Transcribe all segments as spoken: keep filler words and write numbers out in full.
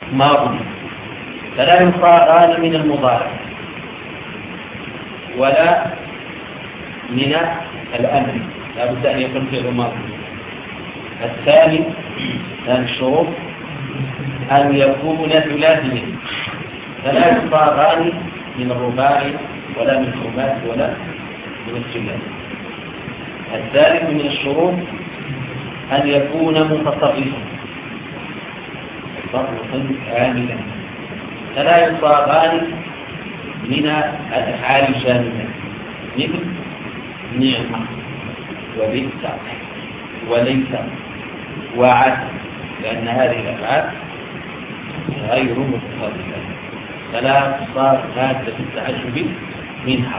ماضي، فلا يصاغان من المضارع ولا من الأمر، لا بد أن يكون فعل ماضي. الثاني ثاني الشروط أن يكون ثلاثيا، فلا يصاغان من الرباعي ولا من الخماسي ولا من الثلاثي. الثالث من الشروط أن يكون متصرفا تصرفا عاملا، فلا يصاغان من الأفعال الجامدة مثل نعمة وبئس وليس وعسى، لأن هذه الأفعال غير متصرفة، فلا تصار مادة التعجب منها.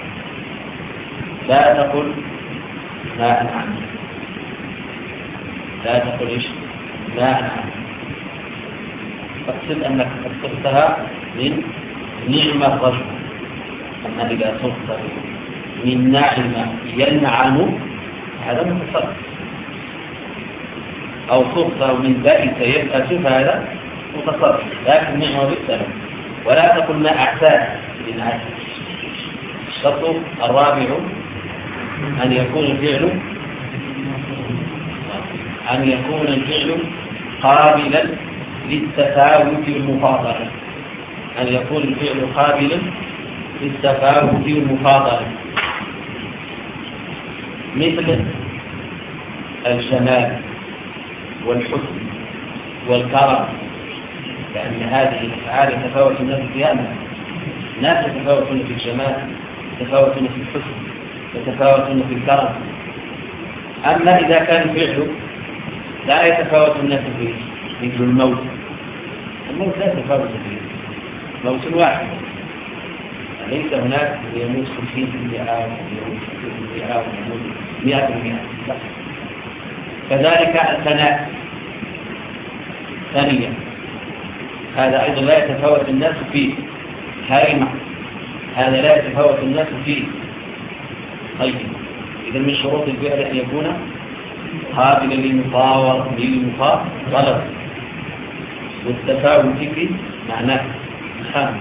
لا تقل ما أنعم، لا تقل إيش ما أنعم، فاقصد أنك اقصدتها من نعم الرجل. أما إذا صرت من نعم ينعم هذا متصرف، أو صرت من بائس يبأس فهذا متصرف، لكن نعم بالسلام. ولا تقل ما أعتاد من عسى. الشرط الرابع أن يكون الفعل أن يكون الفعل قابلا للتفاوت والمفاضلة، أن يكون الفعل قابلا للتفاوت والمفاضلة، مثل الجمال والحسن والكرم، لأن هذه الأفعال يتفاوت الناس فيها. الناس يتفاوتون في الجمال، يتفاوتون في الحسن، يتفاوتون في الكرم. أما إذا كان الفعل لا يتفاوت الناس فيه، مثل الموت، الموت لا يتفاوت فيه، موت واحد، ليس هناك يموت خمسين بالمئة ويموت ستين بالمئة ويموت مئة بالمئة. كذلك الثناء ثانيا، هذا أيضا لا يتفاوت الناس فيه. هرم، هذا لا يتفاوت الناس فيه. طيب، إذا من شروط الفعل أن يكون قابلا للمفاوضة للمفاضلة والتفاوت في معناه خامس،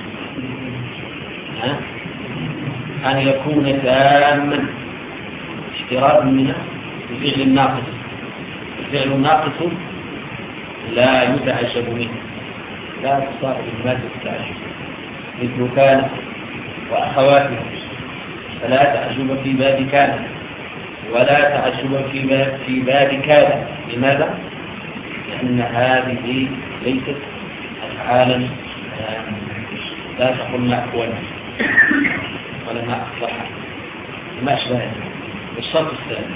أن يكون تاما، اشتراط منها الفعل الناقص. الفعل الناقص لا يتعجب منه، لا تصار بالمادة التعجب، مثل كان وأخواتها، فلا تعجب في باب كان ولا تعجب في باب في باب كان. لماذا؟ لأن هذه ليست أفعالا لا تقل ما أكونا ولا ما أصلح ما أشبه. الشرط الثاني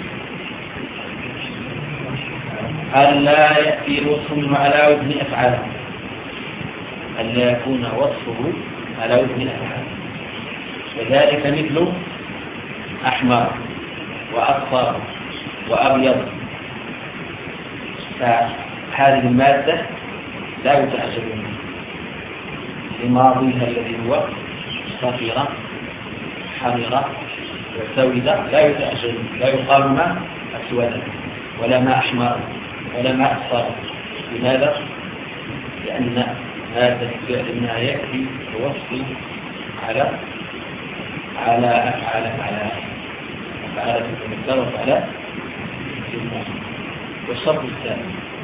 ألا يأتي الوصف على وزن أفعال، ألا يكون وصفه على وزن أفعال، وذلك مثل أحمر وأصفر وأبيض، فهذه المادة لا يتعجب منها لماضيها الذي هو صفيرة حمرة وسودة، لا يتعجب، لا يقال ما أسودا ولا ما أحمر ولا ما أصفر. لماذا؟ لأن هذا الفعل ما يأتي بوصف على على أفعال على أفعال المثال وفعل المثال. والشرط الثاني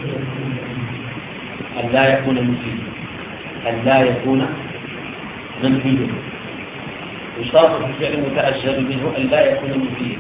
أن لا يكون منفيا، أن لا يكون منفيا. يشترط في الفعل المتعجب منه أن لا يكون منفيا،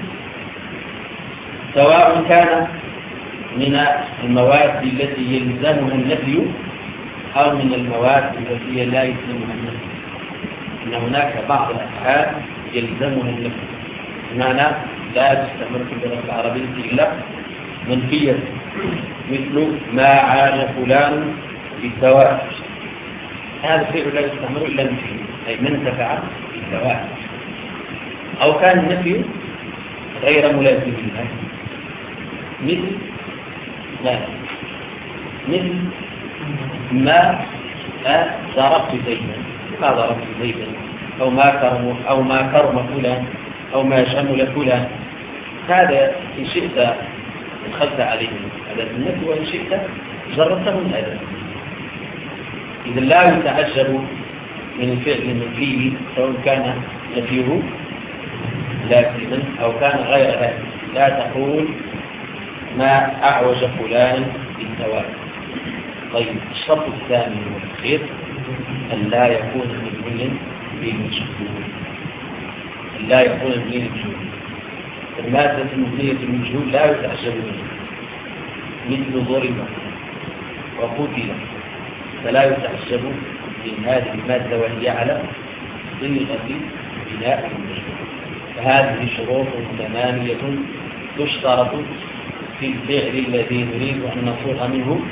سواء كان من المواد التي يلزمها النفي أو من المواد التي لا يلزمها النفي. إن هناك بعض الأفعال يلزمها النفي، بمعنى لا تستعمل في اللغة العربية إلا منفيا، مثل ما عاش فلان بالسواء، هذا الفعل لا يستعمل إلا منفيا، أي من انتفع بالسواء. أو كان النفي غير ملازم له، مثل لا مثل ما ضربت زيدا، ما ضربت زيدا، أو ما كرم أو ما كرم فلان، أو ما شمل فلان. هذا إن شئت دخلت عليه أداة النفي، وإن شئت جربته من أداة. إذا لا يتعجب من الفعل المنفي سواء كان نفيه لازما أو كان غير لازم. لا تقول ما أعوج فلان بالثواب. طيب الشرط الثاني والأخير أن لا يكون مبنيا بالمجهول. أن لا يكون مبنيا بالمجهول. المادة المبنية بالمجهول لا يتعجب منها، مثل ضرب وقتل، فلا يتعجب من هذه المادة وهي على صيغة بناء المجهول. فهذه شروط ثمانية تشترط في الفعل الذي نريد أن نصوغ منه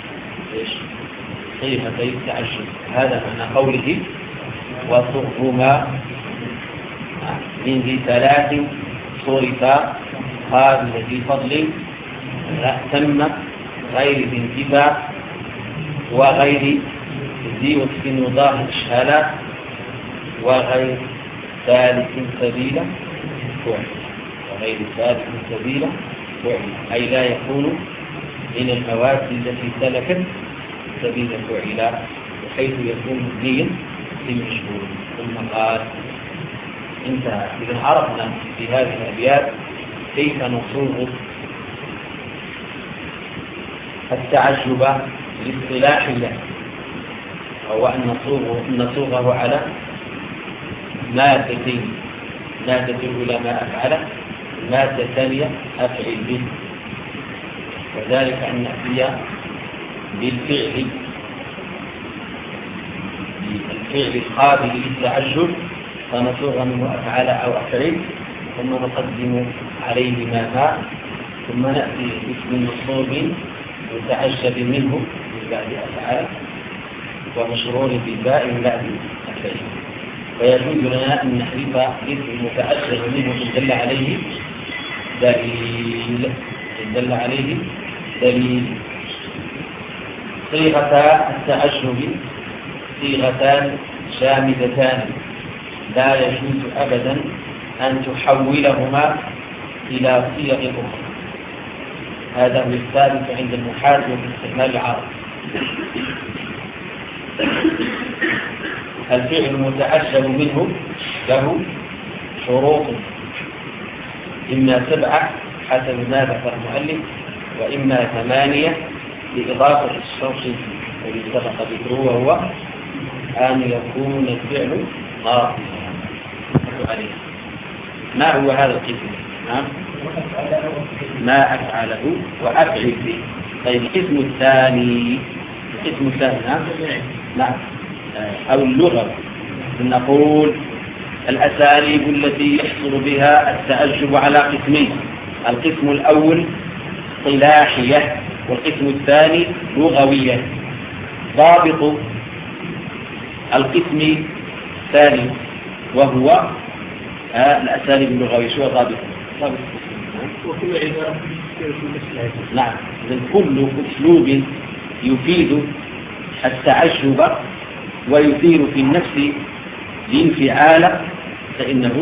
صيغتي التعجب. هذا معنى قوله وصغهما من ذي ثلاث صرف هذا في فضل تم غير ذي انتفاع وغير ذي وصف وضاح إشهالات وغير ثالث سبيلا فعل وغير ثالث سبيلا فعل، أي لا يكون من المواد التي سلكت سبيل فعل بحيث يكون مبنيا للمجهول. ثم قال انتهى. إذا عرفنا في هذه الأبيات كيف نصوغ التعجب لاصطلاح الله، وهو أن نصوغه على مادتين: مادة الأولى ما أفعله، المادة الثانية أفعل به، وذلك أن نأتي بالفعل بالفعل القابل للتعجب فنصوغ منه أفعل أو أفعل، ثم نقدم عليه ما ما ثم نأتي باسم مصوغ متعجب منه من بعد أفعال ومشرور بالباء من بعد أفعل. ويجوز لنا أن نحذف اسم المتعجب منه إن دل عليه دليل إن دل عليه دليل. صيغتا التعجب صيغتان جامدتان لا يجوز أبدا أن تحولهما إلى صيغ أخرى. هذا هو الثابت عند النحاة والاستعمال العربي. الفعل المتعجب منه له شروط، إما سبعة حسب ما ذكر المؤلف، وإما ثمانية لإضافة الشرط الذي سبق ذكره، وهو أن يكون الفعل ناصبا. ما هو هذا القسم؟ نعم، ما أفعله وأفعل به. طيب القسم الثاني القسم الثاني نعم نعم أو اللغة، نقول الأساليب التي يحصل بها التعجب على قسمين: القسم الأول اصطلاحية والقسم الثاني لغوية. ضابط القسم الثاني وهو الأساليب اللغوية، شو ضابط؟ وكل عبارة نعم، كل أسلوب يفيد التعجب ويثير في النفس الانفعال فإنه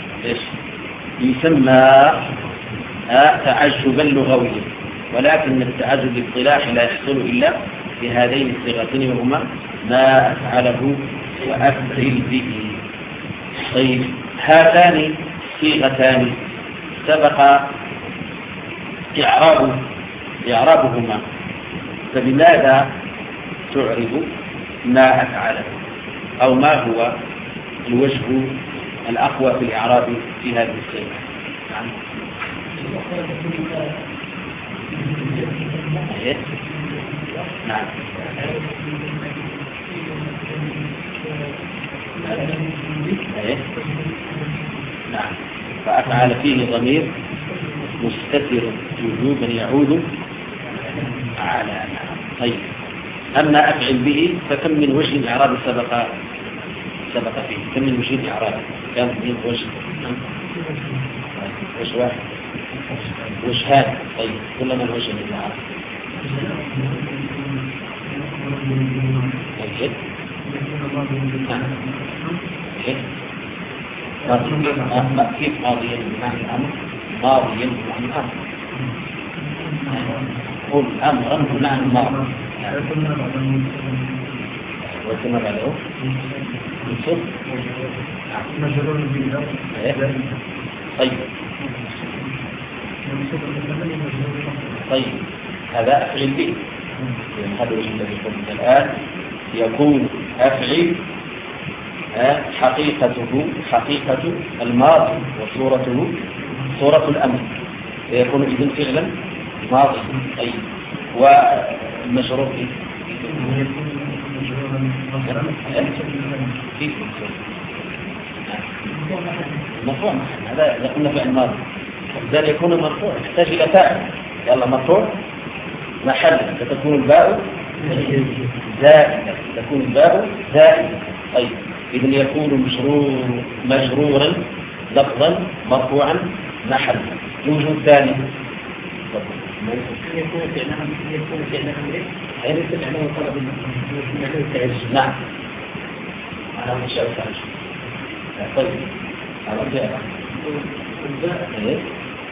يسمى تعجبا لغويا. ولكن التعجب الاصطلاحي لا يحصل إلا بهذين الصيغتين، وهما ما أفعله وأفعل به. طيب هاتان صيغتان سبق إعراب إعرابهما، فبماذا تعرب ما أفعله؟ أو ما هو الوجه الأقوى في الإعراب في هذه الصيغة؟ نعم نعم نعم فأفعل فيه ضمير مستتر وجوبا يعود على نعم. طيب أما أفعل به فكم من وجه إعراب سبق سبق فيه؟ كم من وجه إعراب؟ كم من وجه؟ وجه واحد، وجهان. طيب كل من وجه الإعراب؟ طيب نعم كيف ماضيا بمعنى الأمر؟ ماضيا بمعنى الأمر. قل أمرا بمعنى الماضي. وكما بعده منصوب مجرور بالله. طيب طيب هذا أفعل به. هذا الوجه الذي قلت الآن يكون أفعل حقيقته حقيقة الماضي وصورته صورة الأمر، يكون إذن فعلا ماضي. طيب والمجرور فيه كيف مرفوع؟ هذا قلنا فعل ماضي، إذا يكون مرفوع يحتاج إلى فاعل. يلا مرفوع محل فتكون الباء زائدة، تكون الباء زائدة. طيب إذن يكون مجرور مجرورا لفظا مرفوعا محلا. الوجه الثاني يكون فعلا يكون فعلا أمره يعني فعلا طلب معنى التعجب. نعم على منشأ التعجب. طيب على منشأ الباء يعني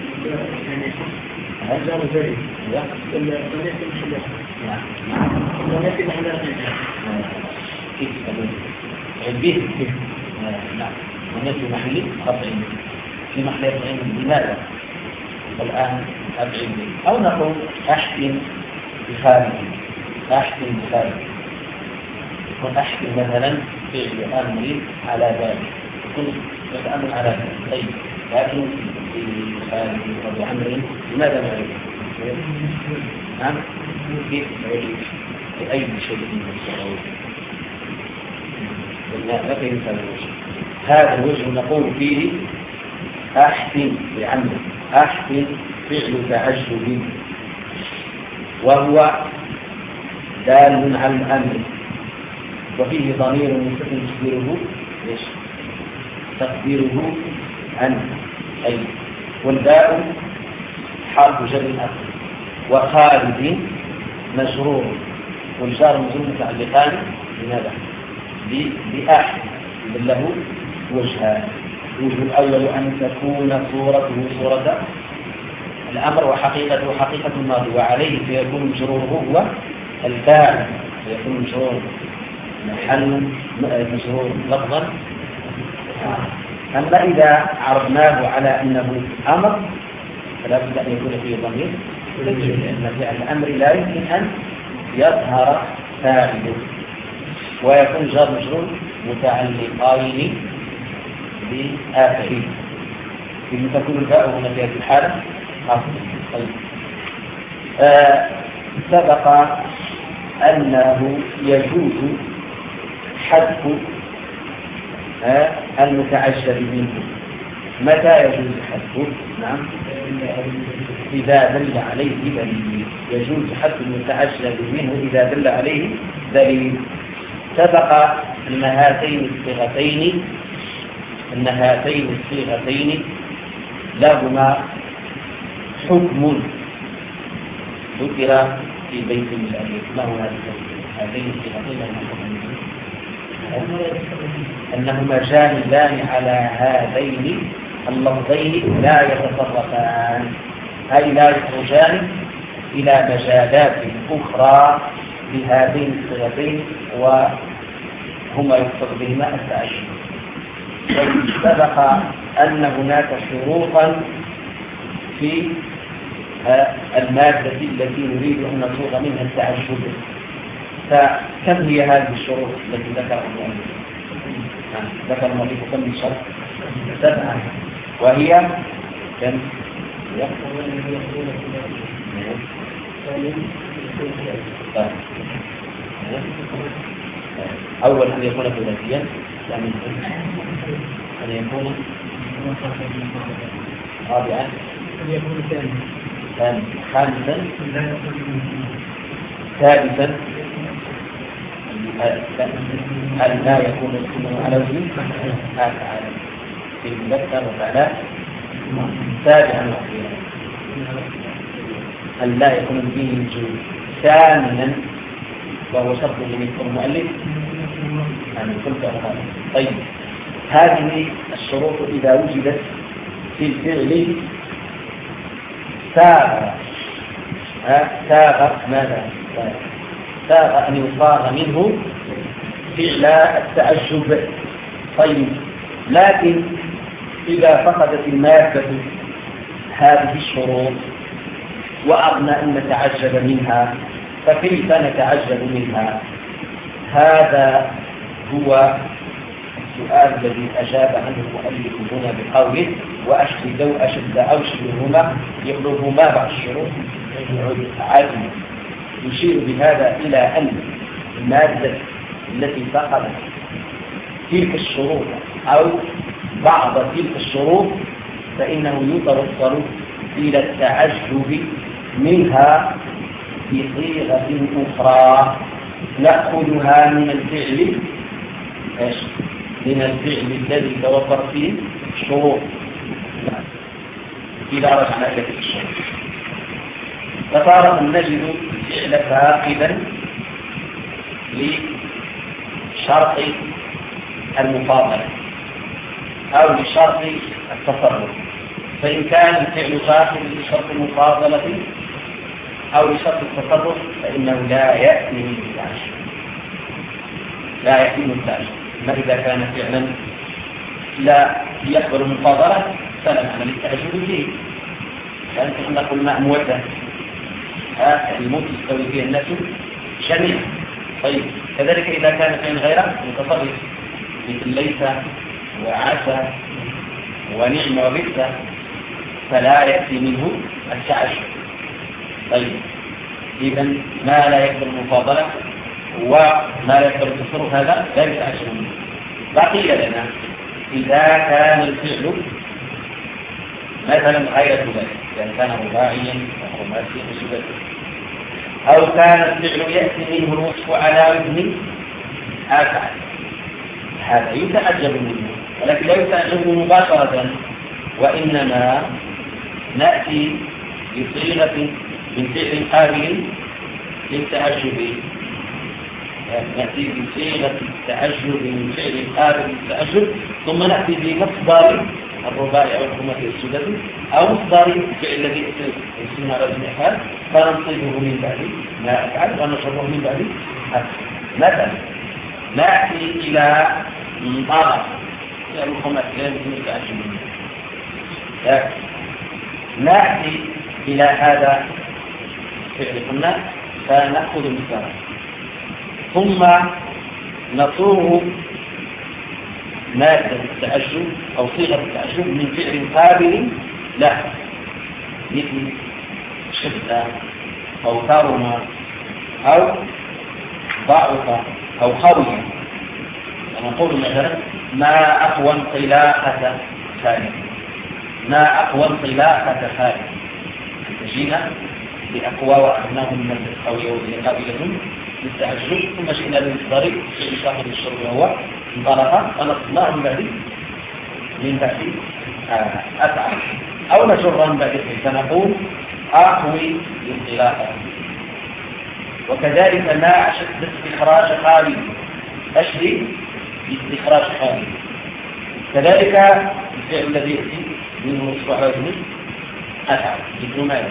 هذا زائد لا ولا ضمير محل. نعم نعم ضمير محل كيف به نعم ضمير في محل رفع في محل رفع. لماذا؟ والآن أبعد أو نقول أحكم بخارج أحكم بخارج وأحكم مثلا فعل أمري على ذلك يكون الأمر على ذلك. طيب لكن في خارج وبأمر لماذا نعرف؟ نعم كيف نعرف بأي شيء من الصعود؟ لا في مثال الوجه. هذا الوجه نقول فيه أحكم بعمل أحكم فعل تعجب وهو دال على الأمر وفيه ضمير مستتر تقديره ايش؟ تقديره أنت. أي والباء حرف جر الأصل وخالد مجرور والجار مجرور متعلقان بماذا؟ بأحد له وجهان. الوجه الأول أن تكون صورته صورة الأمر وحقيقته حقيقة الماضي وعليه فيكون مجروره هو الفاعل فيكون مجرور محل مجرور لفظا. أما إذا عرضناه على أنه أمر فلا بد أن يكون فيه ضمير لأن فعل الأمر لا يمكن أن يظهر فاعله ويكون جار مجرور متعلقين بآخرين. إذن تكون الباء هنا في هذه الحالة طيب. آه سبق أنه يجوز حذف آه المتعجب منه. متى يجوز حذفه؟ نعم إذا دل عليه دليل. يجوز حذف المتعجب منه إذا دل عليه دليل. سبق أن هاتين الصيغتين أن هاتين الصيغتين لهما حكم ذكر في بيت من الأبيات. ما هو هاتين الصيغتين أنهما جانبان على هذين اللفظين لا يتصرفان أي لا يخرجان إلى مجالات أخرى بهذين الصيغتين وهما يقصد بهما التعجب. سبق أن هناك شروطا في المادة التي نريد أن نصوغ منها التعجب. فكم هي هذه الشروط التي ذكرها المؤلف؟ ذكر المؤلف كم من شرط؟ سبعة. وهي كم؟ أول أن يكون ثلاثيا يعني أن يكون رابعا أن يكون ثانيا خامسا سادسا هل لا يكون الاسم على وزن هذا في المذكر وفعلا سابعا هل لا يكون به وجود ثامنا وهو شرط لم يذكر المؤلف يعني كنت أخذ. طيب هذه الشروط إذا وجدت في الفعل ساغ ساغ ماذا؟ ساغ أن يصاغ منه فعل التعجب. طيب، لكن إذا فقدت المادة هذه الشروط وأردنا أن نتعجب منها، فكيف نتعجب منها؟ هذا هو السؤال الذي أجاب عنه المؤلف هنا بقوله وأشد أو أشد أو شبههما يقلب ما بعد الشروط عدم. يشير بهذا إلى أن المادة التي فقدت تلك الشروط أو بعض تلك الشروط فإنه يتوصل إلى التعجب منها بصيغة أخرى نأخذها من الفعل من الفعل الذي توفر فيه الشروط إذا رجعنا إلى تلك الشروط. فتارة نجد الفعل فاقدا لشرط المفاضلة أو لشرط التصرف، فإن كان الفعل فاقدا لشرط المفاضلة أو لشرط التصرف فإنه لا يأتي من التعجب، لا يأتي من التعجب. ما إذا كان فعلا لا يقبل المفاضلة فلا معنى للتعجب فيه، لأن احنا قلنا أموته الموت يستوي فيه الناس جميعا. طيب، كذلك إذا كان فعل غيره متصرف مثل ليس وعسى ونعم وبئس فلا يأتي منه التعجب. طيب، إذا ما لا يقبل المفاضلة وما لا يقبل التصرف هذا لا يتعجب منه. بقي لنا إذا كان الفعل مثلا غير ذلك، إذا كان رباعيا أو خماسيا وسداسيا، أو كان الفعل يأتي منه الوصف على وزن أفعل، هذا يتعجب منه، ولكن لا يتعجب مباشرة، وإنما نأتي بصيغة من فعل قابل للتعجب، نأتي بصيغة التعجب من فعل قابل للتعجب، ثم نأتي بمصدر الرباعي أو الخماسي السداسي أو مصدر الفعل الذي يسمى على وزن أفعال فننصبه من بعد ما أفعل ونشره من بعد أفعل. مثلا نأتي إلى مضارع فعل الخماسي لا يمكن التعجب منه، نأتي إلى هذا فعل قلنا فنأخذ مثالا ثم نصوغ مادة التعجب أو صيغة التعجب من فعل قابل له مثل شدة أو كرم أو ضعف أو خوي. نقول مثلا ما أقوى انطلاقة خالد، ما أقوى انطلاقة خالد، جينا بأقوى وأخذناهم من الخوي وهي قابلة للتعجب، ثم جئنا بالمصدر في صاحب الشرب وهو انطلق ونصناه من بعد من بعد أفعل أو نجر من بعد فنقول أقوي الانطلاقة. وكذلك ما أشد استخراج خالد، أشد استخراج خالد. كذلك الفعل الذي يأتي منه مصباح وزن أفعل مثل ماذا؟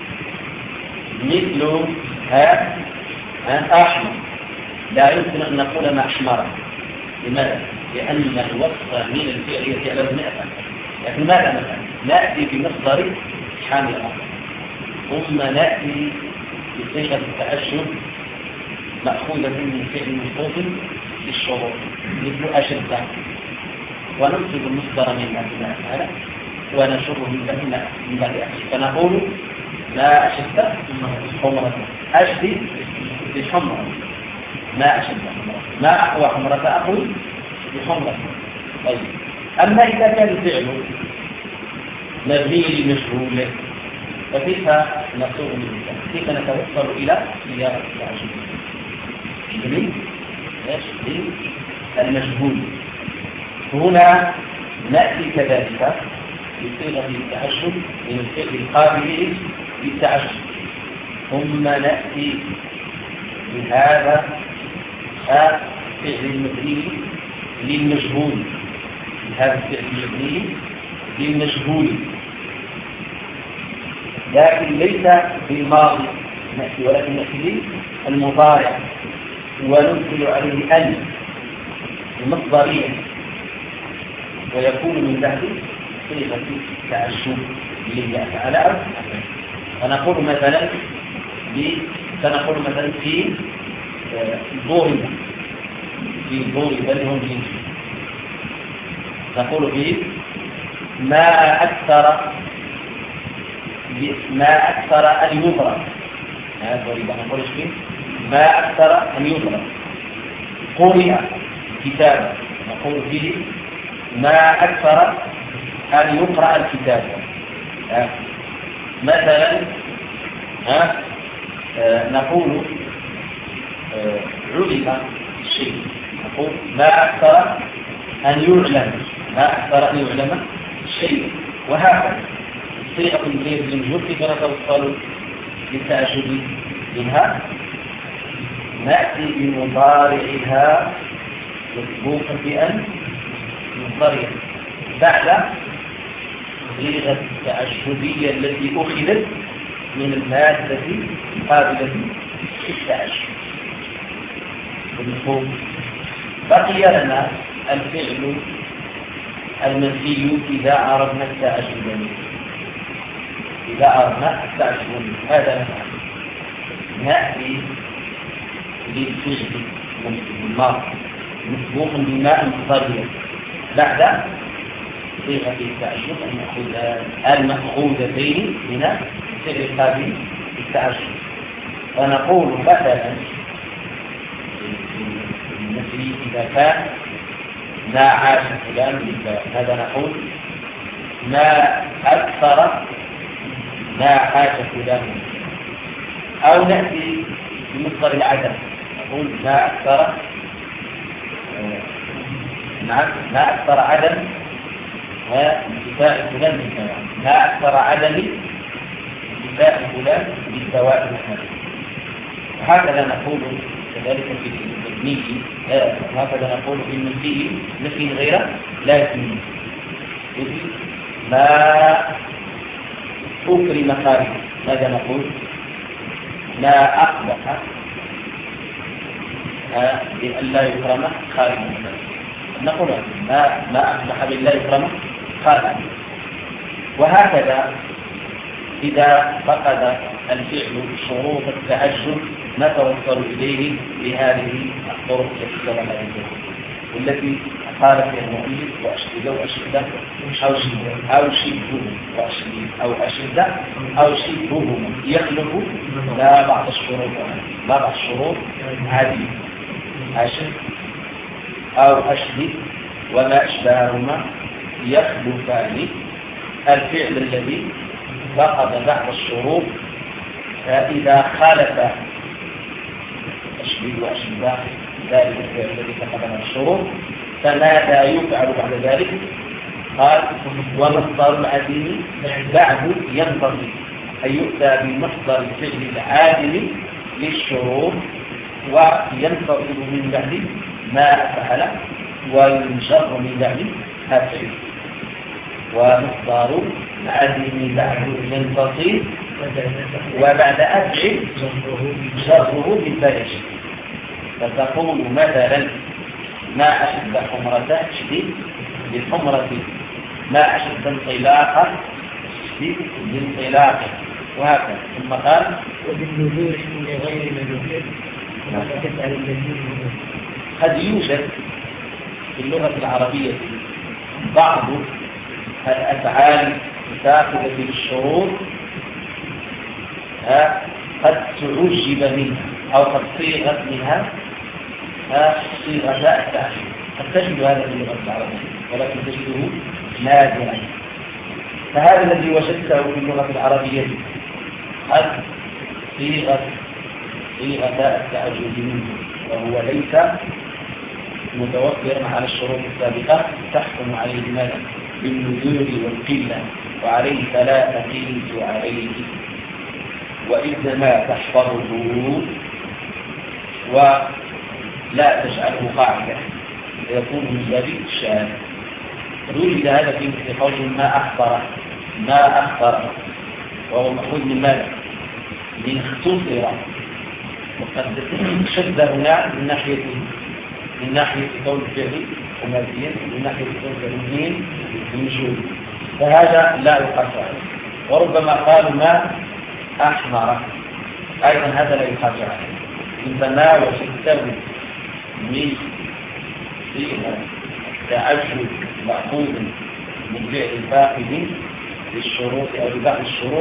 مثل ها أحمر، لا يمكن أن نقول ما أحمر. لماذا؟ لأن الوصف من الفعل يأتي على وزن أفعل، لكن ماذا نفعل؟ نأتي بمصدر حامل أفعل، ثم نأتي بصيغة التعجب مأخوذة من فعل مخصوص للشروط مثل أشد، وننصب المصدر من بعد أفعل ونشره من بعد أفعل، فنقول ما أشد حمرة، أشد بحمرة، ما أشد ما أقوى حمرة أقوى بحمرة. طيب، أما إذا كان الفعل مبني لمجهول فكيف نصوغ منه؟ كيف نتوصل إلى صياغة التعجب؟ جميل، يشبه المجهول. هنا نأتي كذلك بصيغة التعجب من الفعل القابل للتعجب، ثم نأتي بهذا فعل المبني للمجهول، بهذا الفعل المبني للمجهول، لكن ليس بالماضي نأتي، ولكن نأتي بالمضارع وننزل عليه أن مصدريا ويكون من بعد صيغة تعجب لله تعالى. فنقول مثلا سنقول مثلا في ضرب في ضرب لهم جنس، نقول فيه ما أكثر ما أكثر أن يضرب. هذا ضرب نقول فيه ما أكثر أن يضرب. قرئ كتابا نقول فيه ما أكثر أن يقرأ الكتاب. مثلا ها نقول علم الشيء، نقول ما أكثر أن يعلم، ما أكثر أن يعلم الشيء. وهكذا صيغة غير المجهول كيف نتوصل للتعجب منها؟ نأتي بمضارعها مسبوقا بأن مضارع بعد صيغة التعجبية التي أخذت من المادة قابلة للتعجب. بقي لنا الفعل المنفي إذا أردنا التعجب منه. إذا أردنا التعجب منه هذا نفعل نأتي للفعل الماضي مسبوق بماء مضارع بعد صيغة التعجب المأخوذتين من الفعل قابل للتعجب. فنقول مثلا النفي إذا كان ما عاش فلان بالله، هذا نقول ما أكثر ما عاش فلان. أو نأتي بمصدر العدم نقول ما أكثر نعم ما أكثر عدم انتفاء فلان بالدواء، ما أكثر عدم انتفاء فلان بالدواء مثلا. وهكذا نقول كذلك في التكنيك، وهكذا نقول في المنفي نفي غير لازم. ما أكرم خالد، ماذا نقول؟ ما أقبح بأن لا يكرم خالد، نقول ما ما أقبح بأن لا يكرم خالد. وهكذا إذا فقد الفعل شروط التعجب نتوصل إليه بهذه الطرق التي سبق والتي قال فيها المؤلف وأشهد أو أشهد أو شبه أو شبه وأشهد أو أشهد أو شبه يخلف لا بعض الشروط لا بعض الشروط عادي أشهد أو أشهد وما أشبههما يخلفان الفعل الذي فقد بعض الشروط. فإذا خالف أشهد وأشهد ذلك الفعل الذي فقد بعض الشروط فماذا يفعل بعد ذلك؟ قال ومصدر العدم بعد ينتظر، أي يؤتى بمصدر الفعل العادم للشروط وينتظر من بعد ما فعل وينشر من بعد هذا. ومصدر العدم بعد ينتظر وبعد أفعل شره بالبلش. فتقول مثلا ما أشد حمرة شديد بالحمرة، ما أشد انطلاقا شديد بالانطلاق، وهكذا. ثم قال وبالنزول من غير مجهول تسأل الذين. قد يوجد في اللغة العربية بعض الأفعال الداخلة في الشروط قد تعجب منها أو قد صيغت منها صيغة التعجب. قد تجد هذا في اللغة العربية ولكن تجده نادرا. فهذا الذي وجدته في اللغة العربية قد صيغة صيغة التعجب منه وهو ليس متوفرا على الشروط السابقة تحكم عليه ماذا؟ بالنزول والقلة، وعليه فلا تقيس عليه وإذا ما تحفظه ولا تجعله قاعدة يكون من باب الشهادة. وجد هذا في قول ما أخطر ما أخطر وهو مأخوذ من ماذا؟ من اختصر، وقد شد هنا من ناحية من ناحية كون الفعل ثلاثيا، من ناحية كون الاثنين منشود، فهذا لا يقاس عليه. وربما قالوا ما أحمر، أيضا هذا لا يقاس عليه. إن تناول التوي من فيها تعجب مأخوذ من فعل الفاقد للشروط أو لبعض الشروط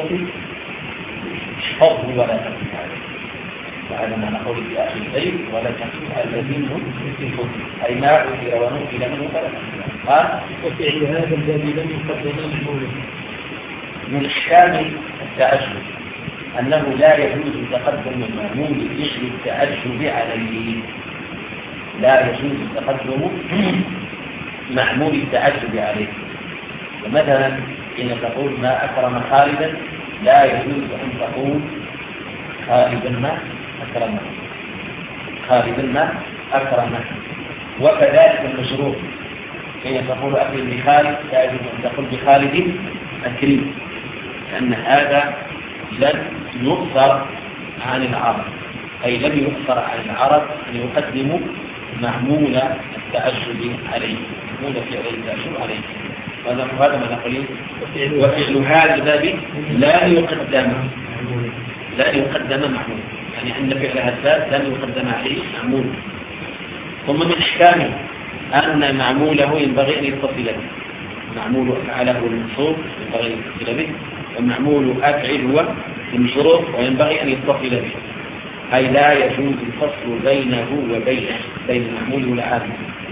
حفظ ولا تقف عليه. وهذا ما نقول في آخر البيت ولا تقف الذين هم في الكفر، أي ما أثر ونقل منه فلا تقف. قال وفعل هذا الذي لم يقدم محمولا. من إحكام التعجب أنه لا يجوز تقدم المأمول بفعل التعجب عليه، لا يجوز تقدم معمول التعجب عليه. ومثلا إن تقول ما أكرم خالدا، لا يجوز أن تقول خالدا ما أكرمه، خالدا ما أكرمه. وكذلك المشروع حين تقول أكرم بخالد، لا يجوز أن تقول بخالد أكرم، لأن هذا لن يؤثر عن العرب، أي لم يؤثر عن العرب أن يقدموا معمول التعجب عليه، معمول فعل التعجب عليه. هذا ما نقول وفعل هذا الباب لا يقدم لا يقدم معمول، يعني أن فعل هذا الباب لم يقدم عليه معمول. ثم من إحكامه أن معموله ينبغي أن يتصل به، معمول أفعله المنصوب ينبغي أن يتصل به، ومعمول أفعل هو المشروط وينبغي أن يتصل به، أي لا يجوز الفصل بينه وبينه بين المعمول والعامل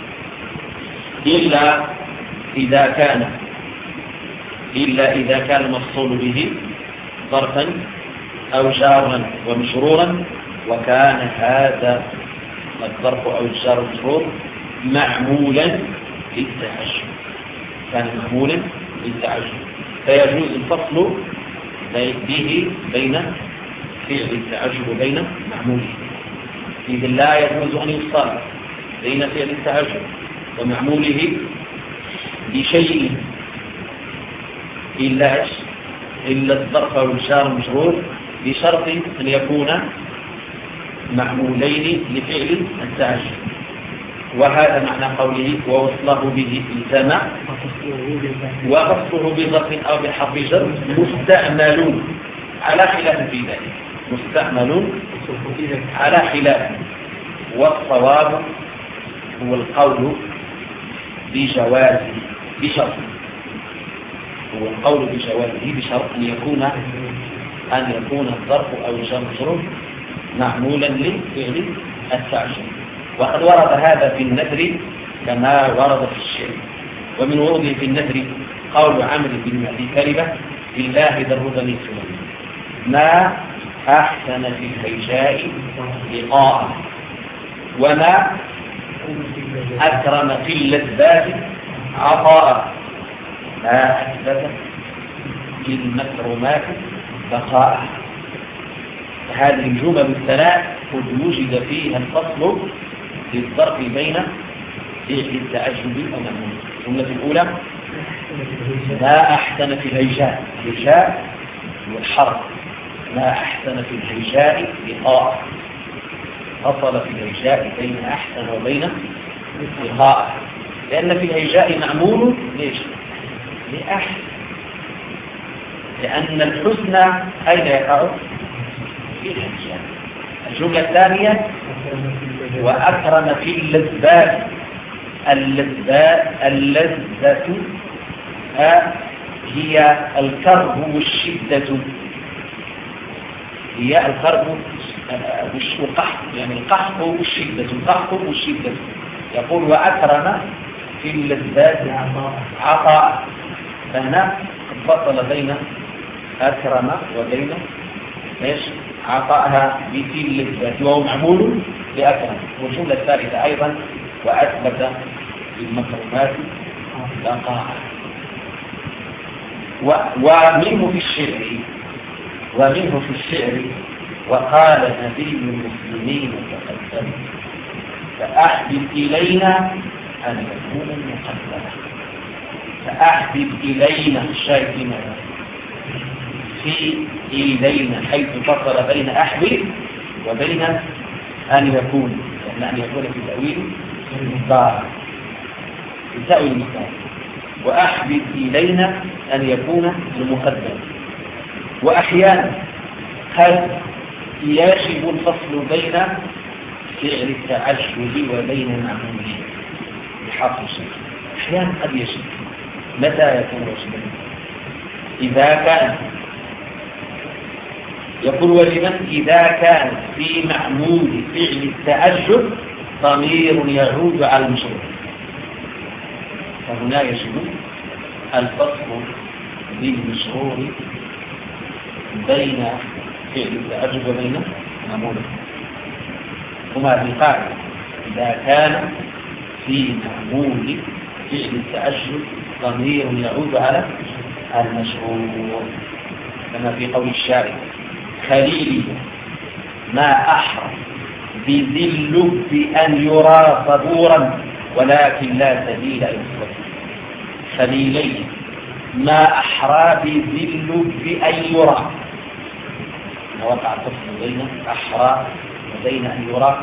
إلا إذا كان إلا إذا كان المفصول به ظرفا أو جارا ومجرورا، وكان هذا الظرف أو الجار والمجرور معمولا للتعجب، كان معمولا للتعجب، فيجوز الفصل به بين فعل التعجب وبين معموله. إذ لا يجوز أن يفصل بين فعل التعجب ومعموله بشيء إلا إلا الظرف أو الجار المجرور، بشرط أن يكون معمولين لفعل التعجب. وهذا معنى قوله ووصله به التمع، ووصله بظرف أو بحرف جر مستعملون على خلاف في ذلك، مستعملون على خلاف. والصواب هو القول بجوازه بشرط، هو القول بجوازه بشرط أن يكون أن يكون الظرف أو الجر معمولا لفعل التعجب. وقد ورد هذا في النذر كما ورد في الشرك. ومن وروده في النذر قول عمرو بن أبي كلمة بالله ذربني سليم ما أحسن في الهيجاء لقاء، وما أكرم في اللذات عطاء، ما أثبت في المكرمات بقاء. هذه الجمل الثلاث قد وجد فيها الفصل للظرف بين فعل التعجب ومعموله. الجملة الأولى ما أحسن في الهيجاء، الهيجاء والحرف، ما أحسن في الهيجاء لقاء، فصل في الهيجاء بين أحسن وبين لقاء، لأن في الهيجاء معمول ليش؟ لأحسن، لأن الحسنى أين يقع؟ في الهيجاء. الجملة الثانية وأكرم في اللذات، اللذات اللذة هي الكرب والشدة، هي الكرب والقحط، يعني القحط والشدة، القحط والشدة. يقول وأكرم في اللذات عطاء، فهنا فصل بين أكرم وبين ايش؟ عطاءها بفي اللذات، وهو معمول لأكرم. والجملة الثالثة أيضا وأثبت بالمكرمات بقاء. ومنه في الشعر ومنه في الشعر وقال نبي المسلمين تقدم فأحبب إلينا أن يكون المقدمة، فأحبب إلينا الشايفين في إلينا، حيث فصل بين أحبب وبين أن يكون، لأن أن يكون في التأويل دار تساوي المثال. وأحبب إلينا أن يكون المقدم. وأحيانا هل يجب الفصل بين فعل التعجب وبين معموله بحرف الشيء؟ أحيانا قد يجب. متى يكون واجبا؟ إذا كان يكون واجبا إذا كان في معمول فعل التعجب ضمير يعود على المشروع، فهنا يجب الفصل بالمشروع بين فعل التعجب وبين معموله. هما في القاعدة إذا كان في معمول فعل التعجب ضمير يعود على المشروع، كما في قول الشاعر: خليلي ما أحرى بذي اللب أن يرى صبورا ولكن لا سبيل إلى الصبر. خليلي ما أحرى بذي اللب أن يرى، وقع الفصل بين أحرى وبين أن يرى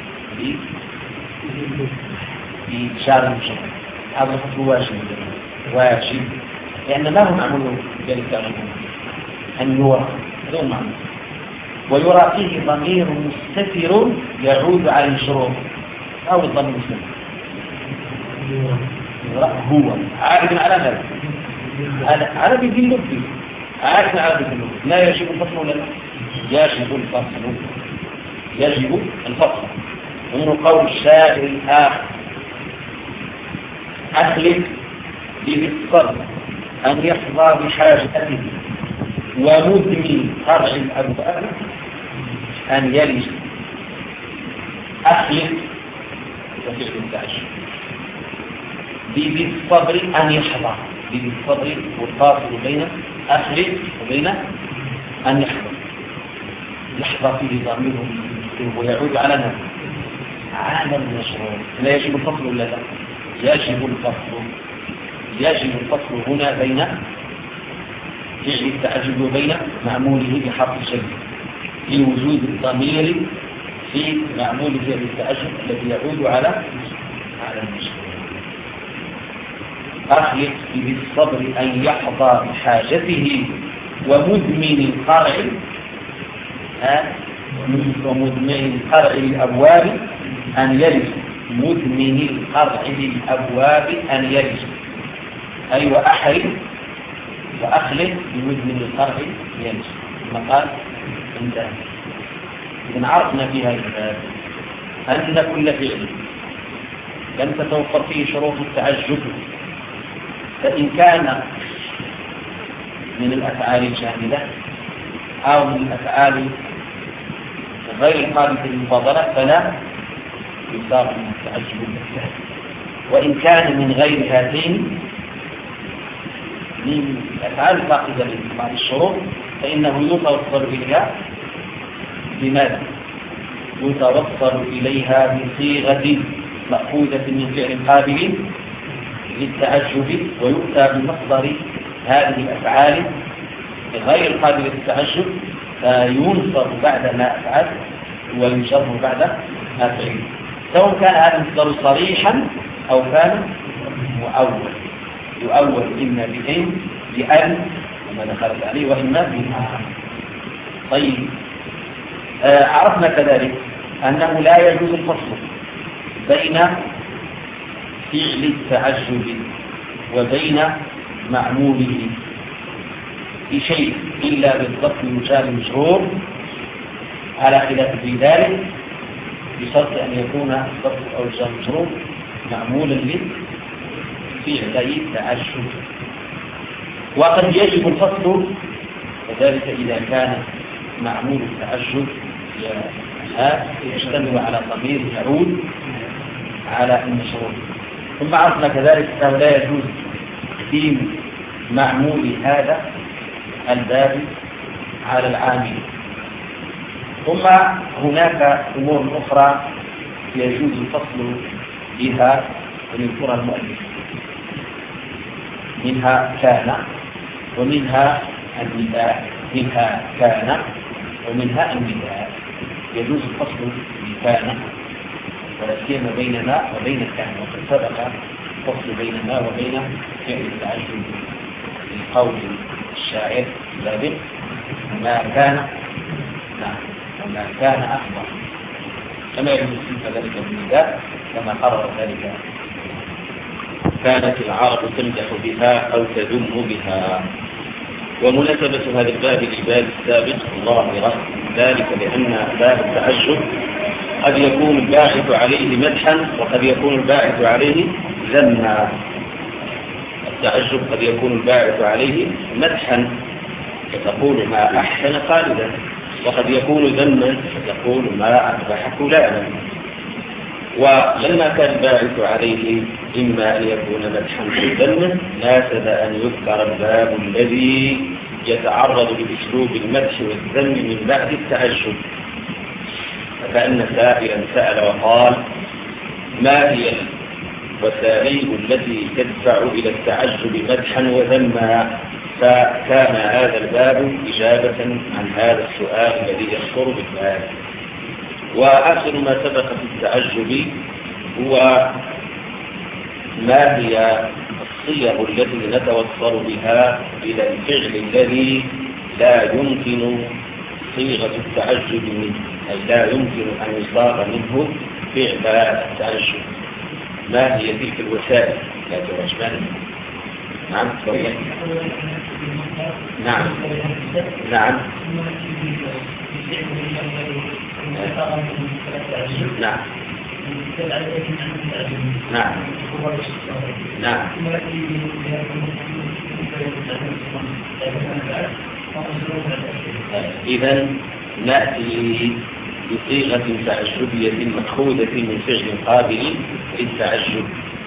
بشار المشروع. هذا الفصل واجب واجب لأن ما هو معمول ذلك أن يرى، هذا معنى. ويرى فيه ضمير مستتر يعود على المشروع أو الضمير المستتر هو عارف على هذا هذا عربي باللب، عارف عربي باللب. لا يجب الفصل ولا لا؟ يجب الفصل، يجب الفصل. ومن قول الشاعر الآخر: أخلق بالصبر أن يحظى بحاجته ومدمن قرع الأبواب أن يلج. أخلق وفعل التعجب بذي الصبر أن يحظى، بذي الصبر والفاصل بين أخلق وبين أن يحظى. يحظى فيه ضميره ويعود على نفسه على المشروع. لا يجب الفصل ولا لا؟ يجب الفصل. يجب الفصل هنا بين فعل التعجب وبين معموله بحرف الشد لوجود الضمير في معمول فعل التعجب الذي يعود على على المشروع. أخلق بالصبر أن يحظى بحاجته ومدمن القرع ومدمن القرع الأبواب أن يلج. مدمن القرع الأبواب أن يلج أي أيوة وأحرم وأخلق بمدمن القرع يلج. ثم قال: انتهى. إذن عرفنا في هذا الباب أن كل فعل لم تتوفر فيه شروط التعجب، فإن كان من الأفعال الجامدة أو من الأفعال غير قابلة للمفاضلة فلا يصاب من التعجب بالسهل. وإن كان من غير هاتين من الأفعال الفاقدة لبعض الشروط فإنه يتوصل إليها بماذا؟ يتوصل إليها بصيغة مأخوذة من فعل قابل للتعجب، ويؤتى بمصدر هذه الأفعال غير قابلة للتعجب فينصب بعد ما أفعل ويجر بعد أفعل، سواء كان هذا المصدر صريحا أو كان مؤول. يؤول إما بإن بأن وما دخلت عليه وإما بما. طيب آه عرفنا كذلك أنه لا يجوز الفصل بين فعل التعجب وبين معموله في شيء إلا بالضبط المجال المجرور، على خلاف في ذلك بشرط أن يكون الضبط أو الجار المجرور معمولا لفعل التعجب. وقد يجب الفصل وذلك إذا كان معمول التعجب يشتمل على ضمير يعود على المشروع. ثم عرفنا كذلك أنه لا يجوز تقديم معمول هذا الباب على العامل. ثم هناك أمور أخرى يجوز الفصل بها ويذكرها المؤلف، منها كان ومنها النداء، منها كان ومنها النداء. يجوز الفصل بكان ولا سيما بين ما وبين كان، وقد سبق الفصل بين ما وبين فعل التعجب لقول الشاعر السابق ما كان نعم وما كان أفضل، كما يجوز ذلك بالنداء كما قرر ذلك كانت العرب تمدح بها أو تذم بها. ومناسبة هذا الباب للباب السابق ظاهرة، ذلك لأن باب التعجب قد يكون الباعث عليه مدحا وقد يكون الباعث عليه ذما. التعجب قد يكون الباعث عليه مدحا فتقول ما أحسن خالدا، وقد يكون ذما فتقول ما أقبح فلانا. ولما كان الباعث عليه إما أن يكون مدحا أو ذما ناسب أن يذكر الباب الذي يتعرض لأسلوب المدح والذم من بعد التعجب. فكأن سائلا سأل وقال ما هي الوسائل التي تدفع إلى التعجب مدحا وذما؟ فكان هذا الباب إجابة عن هذا السؤال الذي يخطر بالبال. وآخر ما سبق في التعجب هو ما هي الصيغ التي نتوصل بها إلى الفعل الذي لا يمكن صيغة التعجب منه، أي لا يمكن أن يصاغ منه فعل التعجب. ما هي تلك الوسائل يا ترجمان؟ نعم نعم نعم نعم نعم نعم إذا نأتي بصيغة تعجبية مأخوذة من فعل قابل للتعجب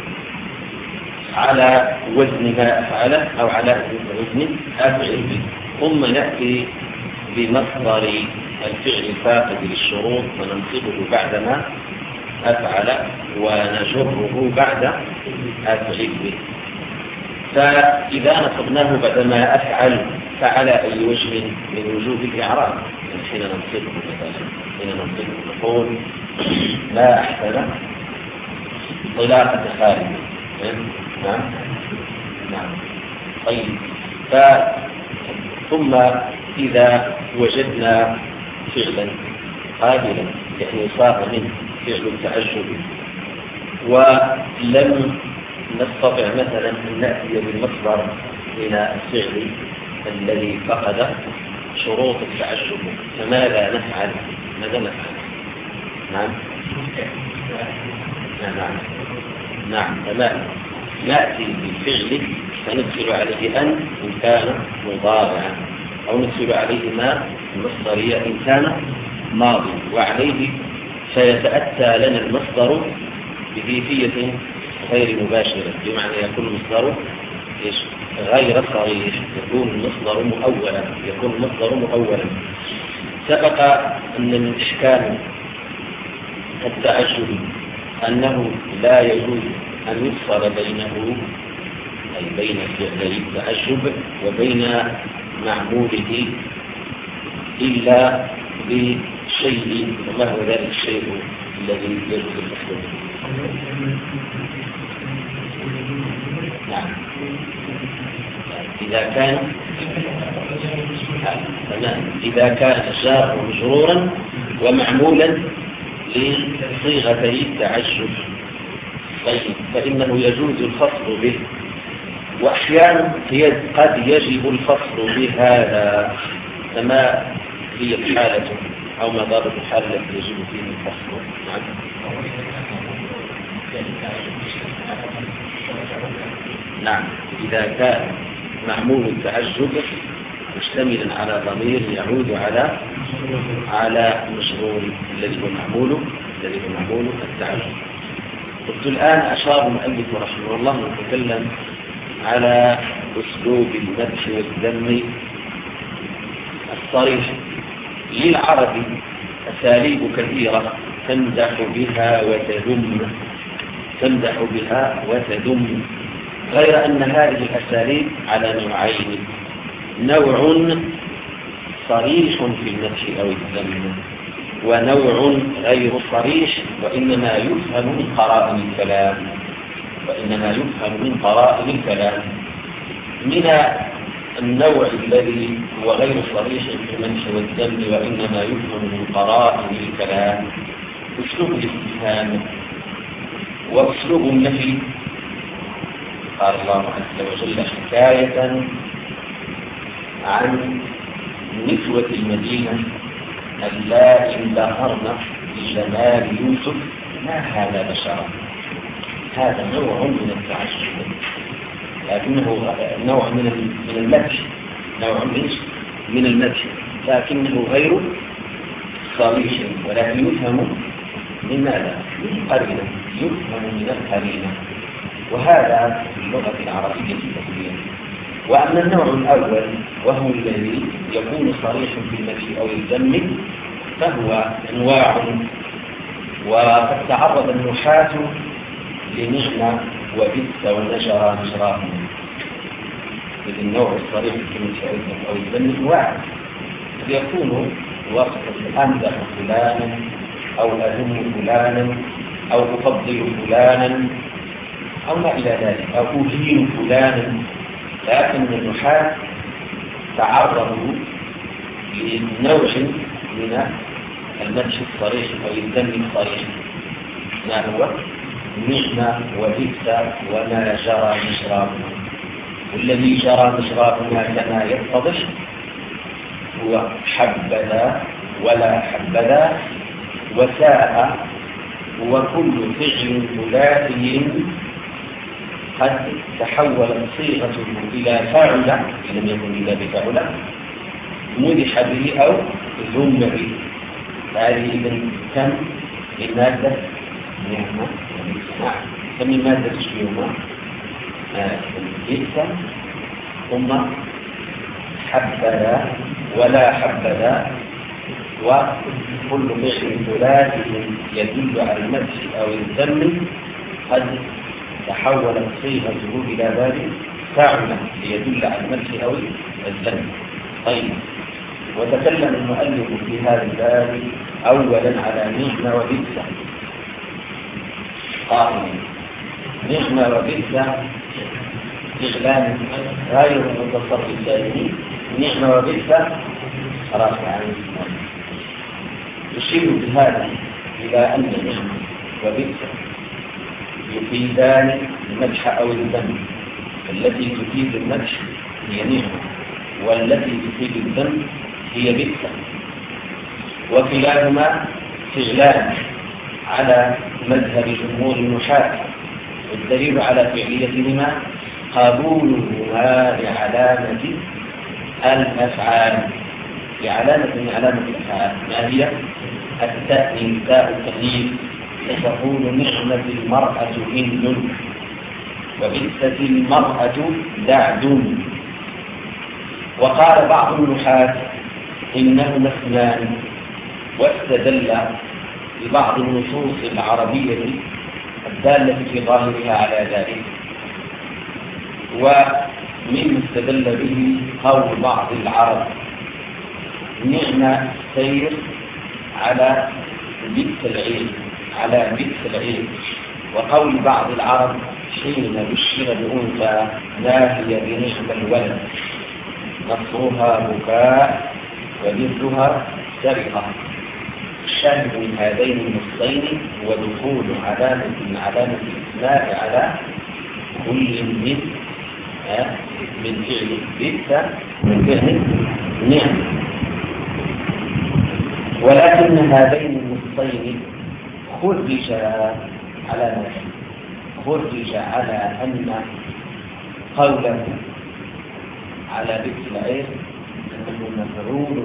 على وزن ما أفعله أو على وزن أفعل به، ثم نأتي بمصدر الفعل الفاقد للشروط وننصبه بعدما أفعل ونجره بعد أفعل به. فإذا نصبناه بعدما أفعل فعلى أي وجه من وجوه الإعراب؟ يعني حين ننصبه مثلا حين ننصبه نقول ما أحسن طلاقة خالد. نعم نعم طيب. ف ثم إذا وجدنا فعلا قابلا يعني صار منه فعل التعجب ولم نستطع مثلا أن نأتي بالمصدر إلى الفعل الذي فقد شروط التعجب، فماذا نفعل؟ ماذا نفعل؟ نعم نعم نعم تمام. نأتي بالفعل فندخل عليه أن إن كان مضارعا، أو ندخل عليه ما المصدرية إن كان ماضي، وعليه فيتأتى لنا المصدر بكيفية غير مباشرة، بمعنى يكون المصدر غير صريح، يكون المصدر مؤولا يكون المصدر مؤولا. سبق أن من إشكال التعجب أنه لا يجوز أن يفصل بينه أي بين فعلي التعجب وبين معموله إلا بشيء، وما هو ذلك الشيء الذي يجوز الفصل به؟ نعم إذا كان إذا كان جار مجرورا ومعمولا لصيغتي التعجب طيب فإنه يجوز الفصل به، وأحيانا قد يجب الفصل بهذا، فما هي الحالة أو ما ضابط الحالة التي يجب فيه الفصل؟ نعم نعم إذا كان معمول التعجب مشتملا على ضمير يعود على على مشغول الذي هو معموله الذي هو معمول التعجب. قلت الآن أشار المؤلف رحمه الله وتكلم على أسلوب المدح والذم الصريح. للعرب أساليب كثيرة تمدح بها وتذم تمدح بها وتذم، غير أن هذه الأساليب على نوعين: نوع صريح في المدح أو الذم، ونوع غير صريح وإنما يفهم من قرائن الكلام وإنما يفهم من قرائن الكلام. من النوع الذي هو غير صريح في المنح والذم وإنما يفهم من قرائن الكلام أسلوب الاستفهام وأسلوب النفي. قال الله عز وجل حكاية عن نسوة المدينة اللاتي انبهرن بجمال يوسف ما هذا بشرا. هذا نوع من التعجب لكنه نوع من من المدح، نوع من المدح لكنه غير صريح، ولكن يفهم من ماذا؟ من قرينة، يفهم من القرينة، وهذا في اللغة العربية كثيرا. وأما النوع الأول وهو الذي يكون صريحا في المدح أو الذم فهو أنواع، وقد تعرض النحاة لنعمة وبئس ونجرى نجراهم. إذ النوع الصريح في المدح أو الذم أنواع، قد يكون وصف أمدح فلانا أو أذم فلانا أو أفضل فلانا أو ما إلى ذلك، أو أهين فلانا. لكن النحاة تعرضوا لنوع من المدح الصريح أو الذم الصريح، ما هو نعمة وبئس وما جرى مجراهما. والذي جرى مجراهما كما يتضح هو حبذا ولا حبذا وساء، هو كل فعل ثلاثي قد تحولت صيغته إلى فاعل إن لم يكن إلا بفاعل مدح به أو ذم به. هذه إذن كم المادة نعمة كم المادة تشبههما بئس ثم حبذا ولا حبذا، وكل فعل ثلاثي يدل على المدح أو الذم قد تحولت صيغته إلى باب فاعل ليدل على المدح أو الذم. طيب، وتكلم المؤلف في هذا الباب أولا على نعمة وبئس. قال نعمة وبئس إعلان غير متصرف دائما. نعمة وبئس رافع عن الإسلام يشير بهذا إلى أن نعمة وبئس يفيدان المدح أو الذم. التي تفيد المدح هي نعمة، والتي تفيد الذم هي بئس، وكلاهما فعلان على مذهب جمهور النحاة، والدليل على فعليتهما قبولهما لعلامة الأفعال، لعلامة من علامة الأفعال. ما هي؟ التأنيث، تاء التأنيث، فتقول نعمة المرأة هند وبئست المرأة دعد. وقال بعض النحاة إنهما اثنان، واستدل ببعض النصوص العربية الدالة في ظاهرها على ذلك. ومن استدل به قول بعض العرب نعمة السير على بئس العير، على بئس العير. وقول بعض العرب حين بشر بأنثى ما هي بنعم الولد، نصرها بكاء وجدها سرقة. الشاهد من هذين النصين هو دخول علامة من علامة الإسماء على كل من من فعل بئس من فعل نعم. ولكن هذين النصين خرجا على نفسه، خرج على أن قوله على بئس العير أنه مفعول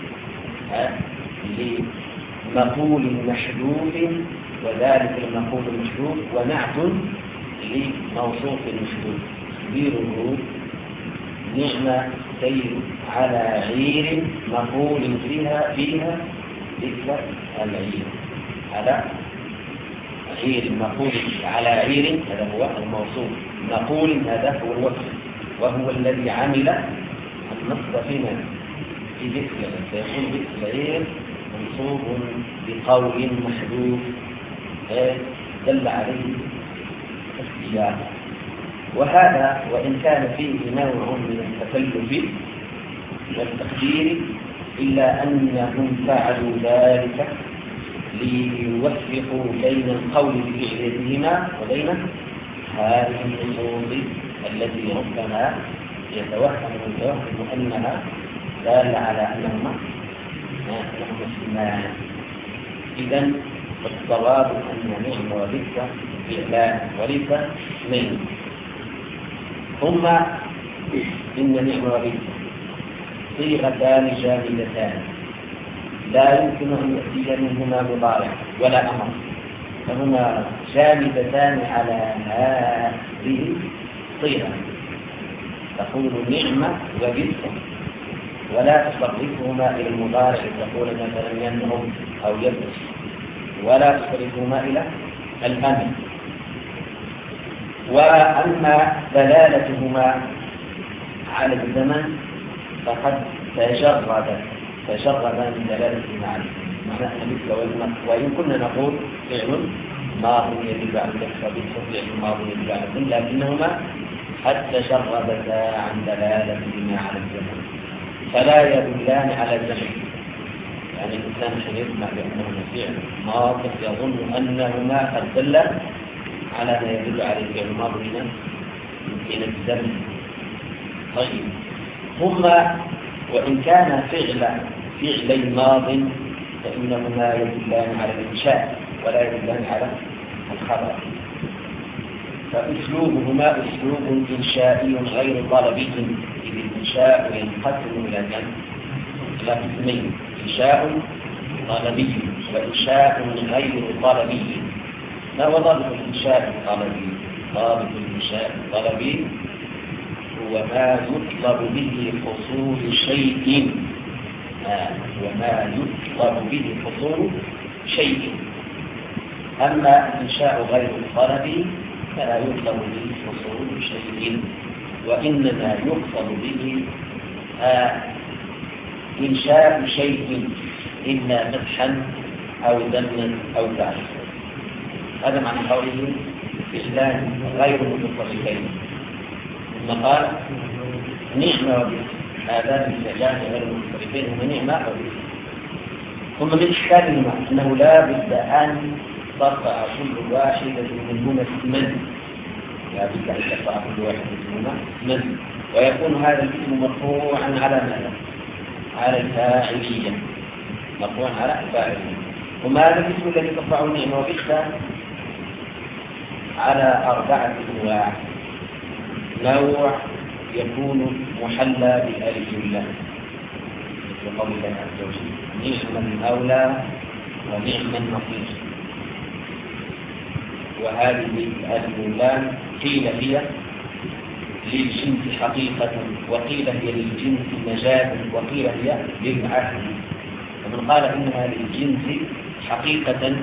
لمقول محذوف، وذلك المقول المحذوف ونعت لموصوف محذوف. تدبيره نعمة سير على عير مقول فيها فيها بئس العير، على عير مقول على عير، هذا هو الموصوف. مقول هذا هو الوصف، وهو الذي عمل النصب فينا في بئس العير، فيكون بئس العير منصوب بقول محذوف دل عليه السياق. وهذا وإن كان فيه نوع من التكلف والتقدير إلا أنهم فعلوا ذلك ليوفقوا بين القول بفعلهما وبين هذه النصوص التي ربما يتوهم ويتوهم أنها دالة على أنهما مسلمان. إذن الصواب أن نعم وبئس فعلان وليس اثنين. ثم إن نعم وبئس صيغتان جامدتان لا يمكن أن يأتي منهما مضارع ولا أمر، فهما جامدتان على هذه الصيغة. تقول نعمة وبئس ولا تصرفهما إلى المضارع، تقول مثلا ينعم أو يبئس، ولا تصرفهما إلى الأمر. وأما دلالتهما على الزمن فقد تجرد تجرد من دلالتهما على معنى مثل وإن كنا نقول فعل ماض يدل على التخصيص وفعل ماض يدل على الزمن، لكنهما قد تجردتا عن دلالتهما على الزمن فلا يدلان على الزمن. يعني الإنسان حين يسمع بأنهما فعل ماض يظن أنهما قد دل على ما يدل عليه فعل ماض من الزمن. طيب، ثم وإن كان فعل فعلي ماض فإنهما يدلان على الإنشاء ولا يدلان على الخبر، فأسلوبهما أسلوب إنشائي غير طلبي، إذ الإنشاء ينقسم إلى إلى قسمين: إنشاء طلبي وإنشاء غير طلبي. ما هو ضابط الإنشاء الطلبي؟ ضابط الإنشاء الطلبي هو ما يطلب به حصول شيء وما يطلب به حصول شيء. أما الإنشاء غير الطلبي فلا يطلب به حصول شيء، وإنما يقصد به إنشاء شيء إما فتحا أو ذما أو تعريفا. هذا معنى قوله فعلان غير متصلين. ثم قال نعمة وبئس، هذان الفعلان غير متصلين هما نعمة وبئس. ثم من إشكالهما أنه لا بد أن ترفع كل واحدة منهما اسما، لا بد أن ترفع كل واحدة منهما اسما، ويكون هذا الاسم مرفوعا على ماذا؟ على الفاعلية، مرفوعا على الفاعلية. وما هذا الاسم الذي ترفعه نعمة وبئس؟ على أربعة أنواع. نوع يكون محلى بألف الله مثل قول الله عز وجل نعم المولى ونعم النصير، وهذه الألف الله قيل هي للجنس حقيقة، وقيل هي للجنس مجازا، وقيل هي للعهد. ومن قال إنها للجنس حقيقة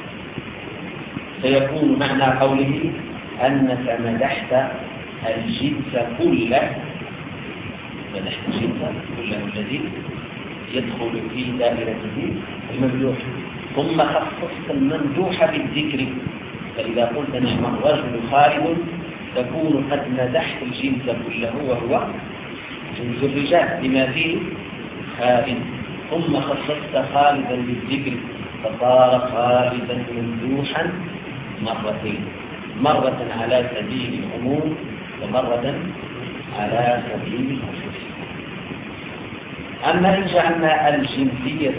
سيكون معنى قوله أنك مدحت الجنس كله، مدحت الجنس كله الذي يدخل في دائرته الممدوح، ثم خصصت الممدوح بالذكر. فإذا قلت نعم الرجل خالد تكون قد مدحت الجنس كله وهو جنس الرجال بما فيه خالد، ثم خصصت خالدا بالذكر فصار خالدا ممدوحا مرتين، مرة على سبيل العموم ومرة على سبيل الخصوص. أما إن جعلنا الجنسية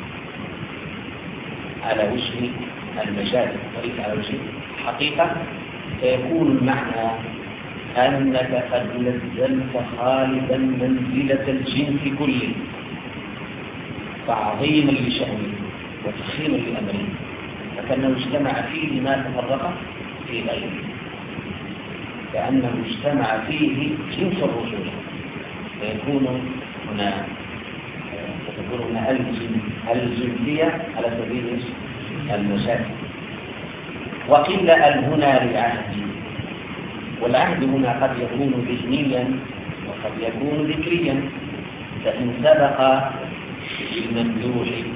على وجه المجاز وليس على وجه الحقيقة فيكون المعنى أنك قد نزلت خالدا منزلة الجنس كله تعظيما لشأنه وتخيما لأمره، فكأنه اجتمع فيه ما تفرق في غيره، كأنه اجتمع فيه جنس الرسول، فيكون هنا فتكون هنا الجنسية على سبيل المجاز. وقيل هنا للعهد، والعهد هنا قد يكون ذهنيا وقد يكون ذكريا، فإن سبق الممدوح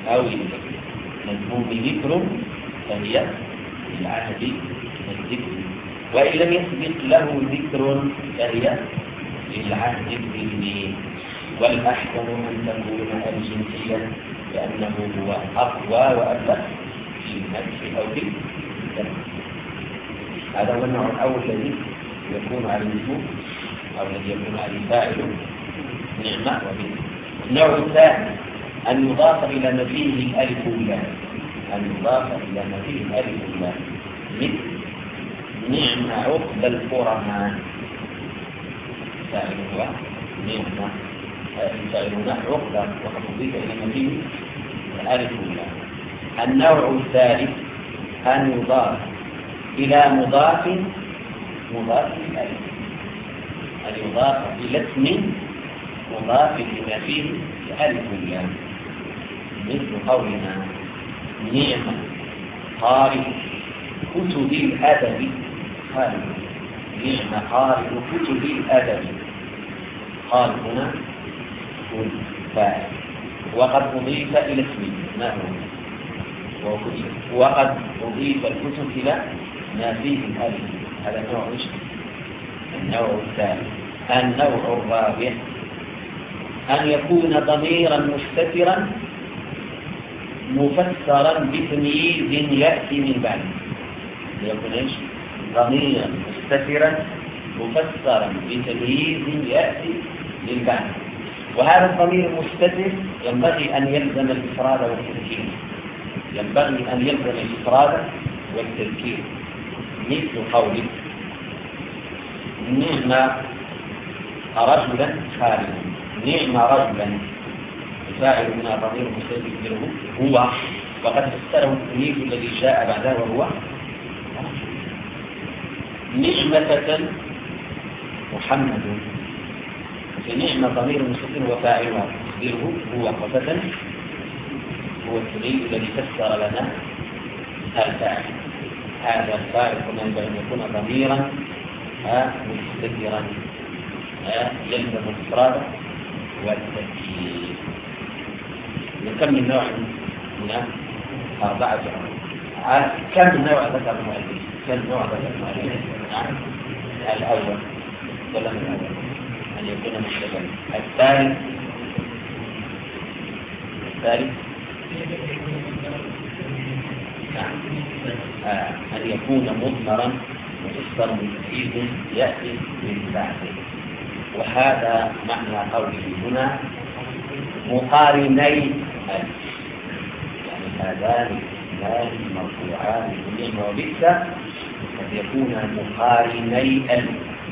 أو المذموم ذكر فهي للعهد الذكر، وإن لم يسبق له ذكر فهي للعهد الذكر. والأحسن أن تكون الجنسية لأنه هو أقوى وأبلغ في النفس أو في الدم. هذا هو النوع الأول الذي يكون على المذموم أو الذي يكون على الفاعل نعمة وبه. النوع الثاني أن يضاف إلى مفيه الألف واللام، أن يضاف إلى مفيه الألف واللام، مثل نعم عقبى القرآن، فاعل هو نعمة، فاعلون عقبى وقد أضيف إلى مفيه الألف واللام. النوع الثالث أن يضاف إلى مضاف مضاف الألف، أن يضاف إلى اسم مضاف لما فيه الألف واللام، مثل قولنا نعم قارئ كتب الأدب، قال نعم قارئ كتب الأدب، قال هنا كن فاعل، وقد أضيف إلى اسم ما هو، وقد أضيف الكتب إلى ما فيه الألف. هذا النوع ايش؟ النوع الثاني. النوع الرابع أن يكون ضميرا مستترا مفسرا بتمييز يأتي من بعده. يكون ايش؟ ضميرا مستترا مفسرا بتمييز يأتي من بعده. وهذا الضمير المستتر ينبغي أن يلزم الإفراد والتذكير، ينبغي أن يلزم الإفراد والتذكير، مثل قولك نعم رجلا خالدا، نعم رجلا الفاعل من الضمير المستتر هو، وقد فسره التمييز الذي جاء بعده وهو نعمة محمد، فنعم ضمير المستتر وفاعلها تقديره هو، وفتى هو التمييز الذي فسر لنا الفاعل. هذا الفاعل كما ينبغي أن يكون ضميرا مستترا يلزم الإفراد والتذكير. كم من نوع هنا؟ أربعة أنواع. كم من نوع ذكر المؤلف؟ كم نوع ذكر المؤلف؟ الأول ولا من الأول أن يكون مشتبها. الثالث الثالث نعم آه. أن يكون مضمرا مفسرا بتمييز يأتي من بعده. وهذا معنى قوله هنا مقارني ألف، يعني هذان الاثنان المرفوعان بالنعم وبئس قد يكون مقارني ألف،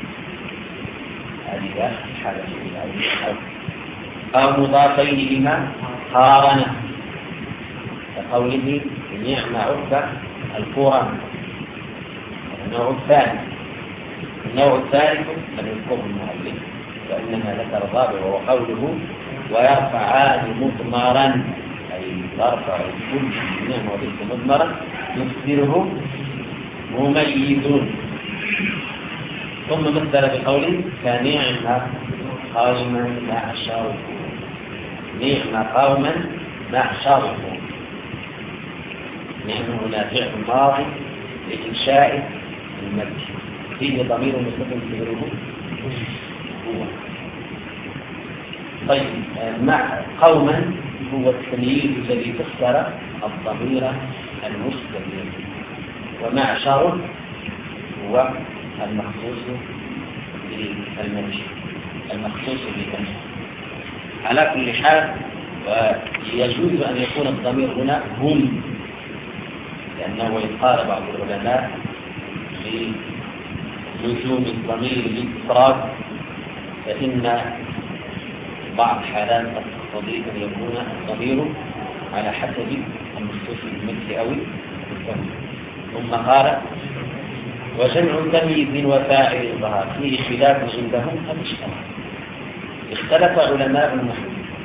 هذه حالة الأول، أو مضافين لما قارن كقوله نعم عقبى القرآن. النوع الثاني النوع الثالث أن يذكره المؤلف وإنما ذكر الرابع وهو قوله ويرفعان مضمرا، أي يرفع كل نعم وبئس مضمرا يفسره مميز. ثم مثل بقوله كنعم قوما معشركم، نعم قوما معشركم، نعم هنا فعل ماضي لإنشاء المد فيه ضمير مستتر تقديره هو. طيب مع قوما هو التمييز الذي فسر الضمير المستتر، ومعشر هو المخصوص بالمنشأ المخصوص بالمنشأ. على كل حال يجوز أن يكون الضمير هنا هم، لأنه قال بعض العلماء بلزوم الضمير للإفراد، فإن بعض الحالات قد تقتضي أن يكون الضمير على حسب المخصوص بالمثل أو الضمير. ثم قال وجمع تمييز وفاعل ظهر فيه خلاف عندهم الاشتراك. اختلف علماء النحو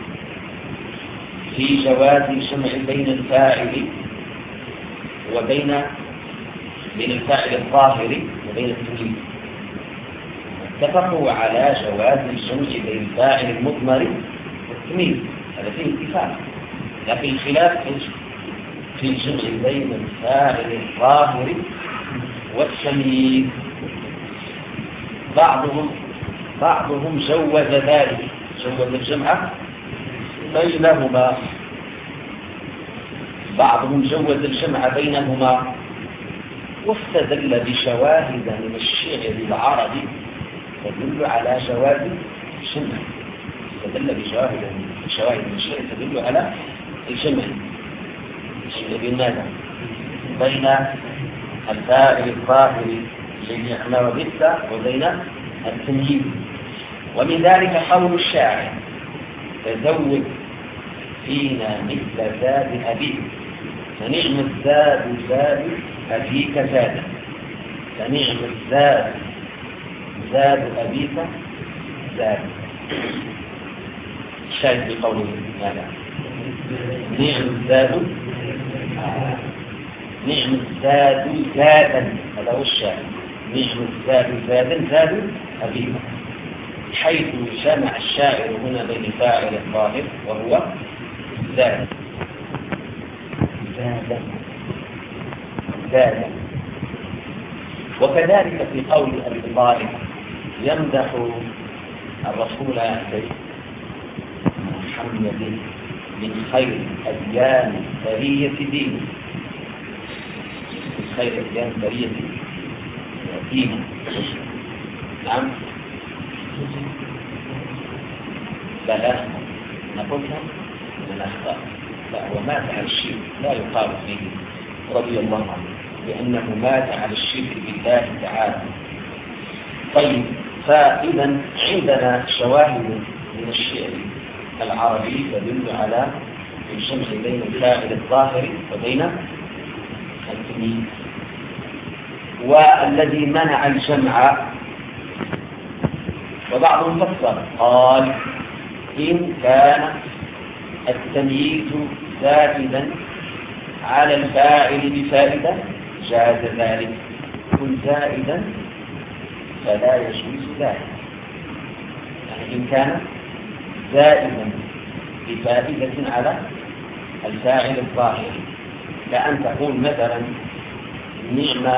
في جواز الجمع بين الفاعل وبين بين الفاعل الظاهر وبين التمييز. اتفقوا على جواز الجمع بين الفاعل المضمر والتمييز، هذا فيه اتفاق. لكن الخلاف في الجمع بين الفاعل الظاهر والتمييز. بعضهم بعضهم جوز ذلك، جوز الجمع بينهما، بعضهم جوز الجمع بينهما واستدل بشواهد من الشعر العربي تدل على جواز الجمع. استدل بشواهد بشواهد من الشعر تدل على الجمع بين ماذا؟ بين الفاعل الظاهر للنعمة وبئس وبين التمييز. ومن ذلك قول الشاعر: تزود فينا مثل زاد أبيك، فنعم الزاد زاد أبيك زاد، فنعم الزاد زاد أبيك زاد. الشاهد بقوله ماذا؟ نعم الزاد آه. نعم الزاد زادا، هذا هو الشاهد. نعم الزاد زادا زاد أبيك، حيث جمع الشاعر هنا بين فاعل الظاهر وهو زاد زادا زادا. وكذلك في قول أبي طالب يمدح الرسول محمد من خير أديان برية دينه، من خير أديان برية دينه. نعم لا لا نقولها من الأخطاء، لا هو مات على الشرك لا يقال فيه رضي الله عنه، لأنه مات على الشرك بالله تعالى. طيب، فإذا عندنا شواهد من الشعر العربي تدل على الجمع بين الفاعل الظاهر وبين التمييز. والذي منع الجمع وبعضهم فسر قال: إن كان التمييز زائدا على الفاعل بفائدة جاز ذلك، كن زائدا فلا يجوز ذلك. يعني إن كان زائدا بفائدة على الفاعل الظاهر، كأن تقول مثلا: نعم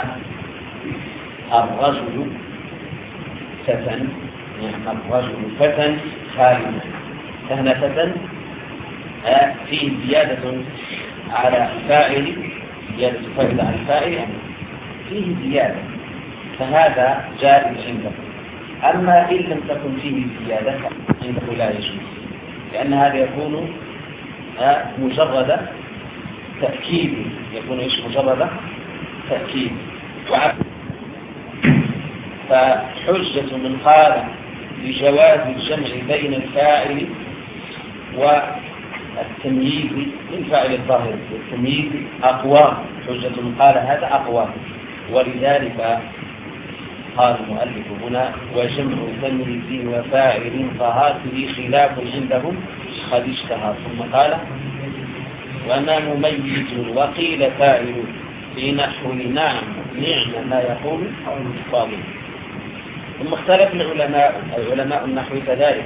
الرجل فتى، نعم الرجل فتى خالدا. فهنا فتى فيه زيادة على الفاعل، زيادة فائدة على الفاعل، فيه زيادة، فهذا جائز عنده. أما إن لم تكن فيه زيادة عنده لا يجوز، لأن هذا يكون مجرد تأكيد، يكون إيش مجرد تأكيد. فحجة من قال بجواز الجمع بين الفاعل والتمييز من فاعل الظاهر والتمييز أقوى، حجة من قال هذا أقوى. ولذلك قال المؤلف هنا: وجمع تمييز وفاعل فهاته خلاف عندهم قد اشتهر. ثم قال: وما مميز وقيل فاعل في نحو نعم نعم ما يقول فاضل. ثم اختلف العلماء علماء النحو كذلك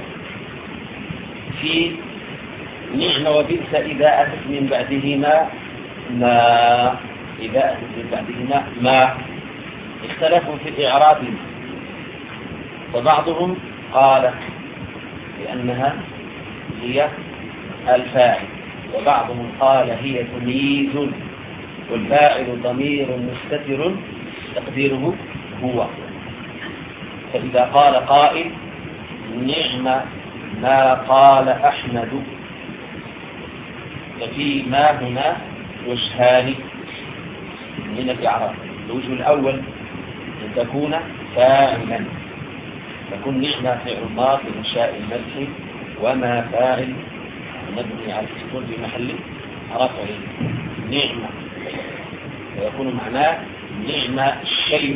في نعم وبئس إذا أتت من بعدهما ما، إذا أتت من بعدهما ما، اختلفوا في إعرابهم. وبعضهم قال بأنها هي الفاعل، وبعضهم قال هي تمييز، والفاعل ضمير مستتر تقديره هو. فإذا قال قائل: نعم ما قال أحمد، ففي ما هنا وجهان من الإعراب. الوجه الأول أن تكون فاعلا، تكون نعم فعل ماضي إنشاء المدح، وما فاعل مبني على السكون في محل رفع نعمة، ويكون معناه نعم الشيء،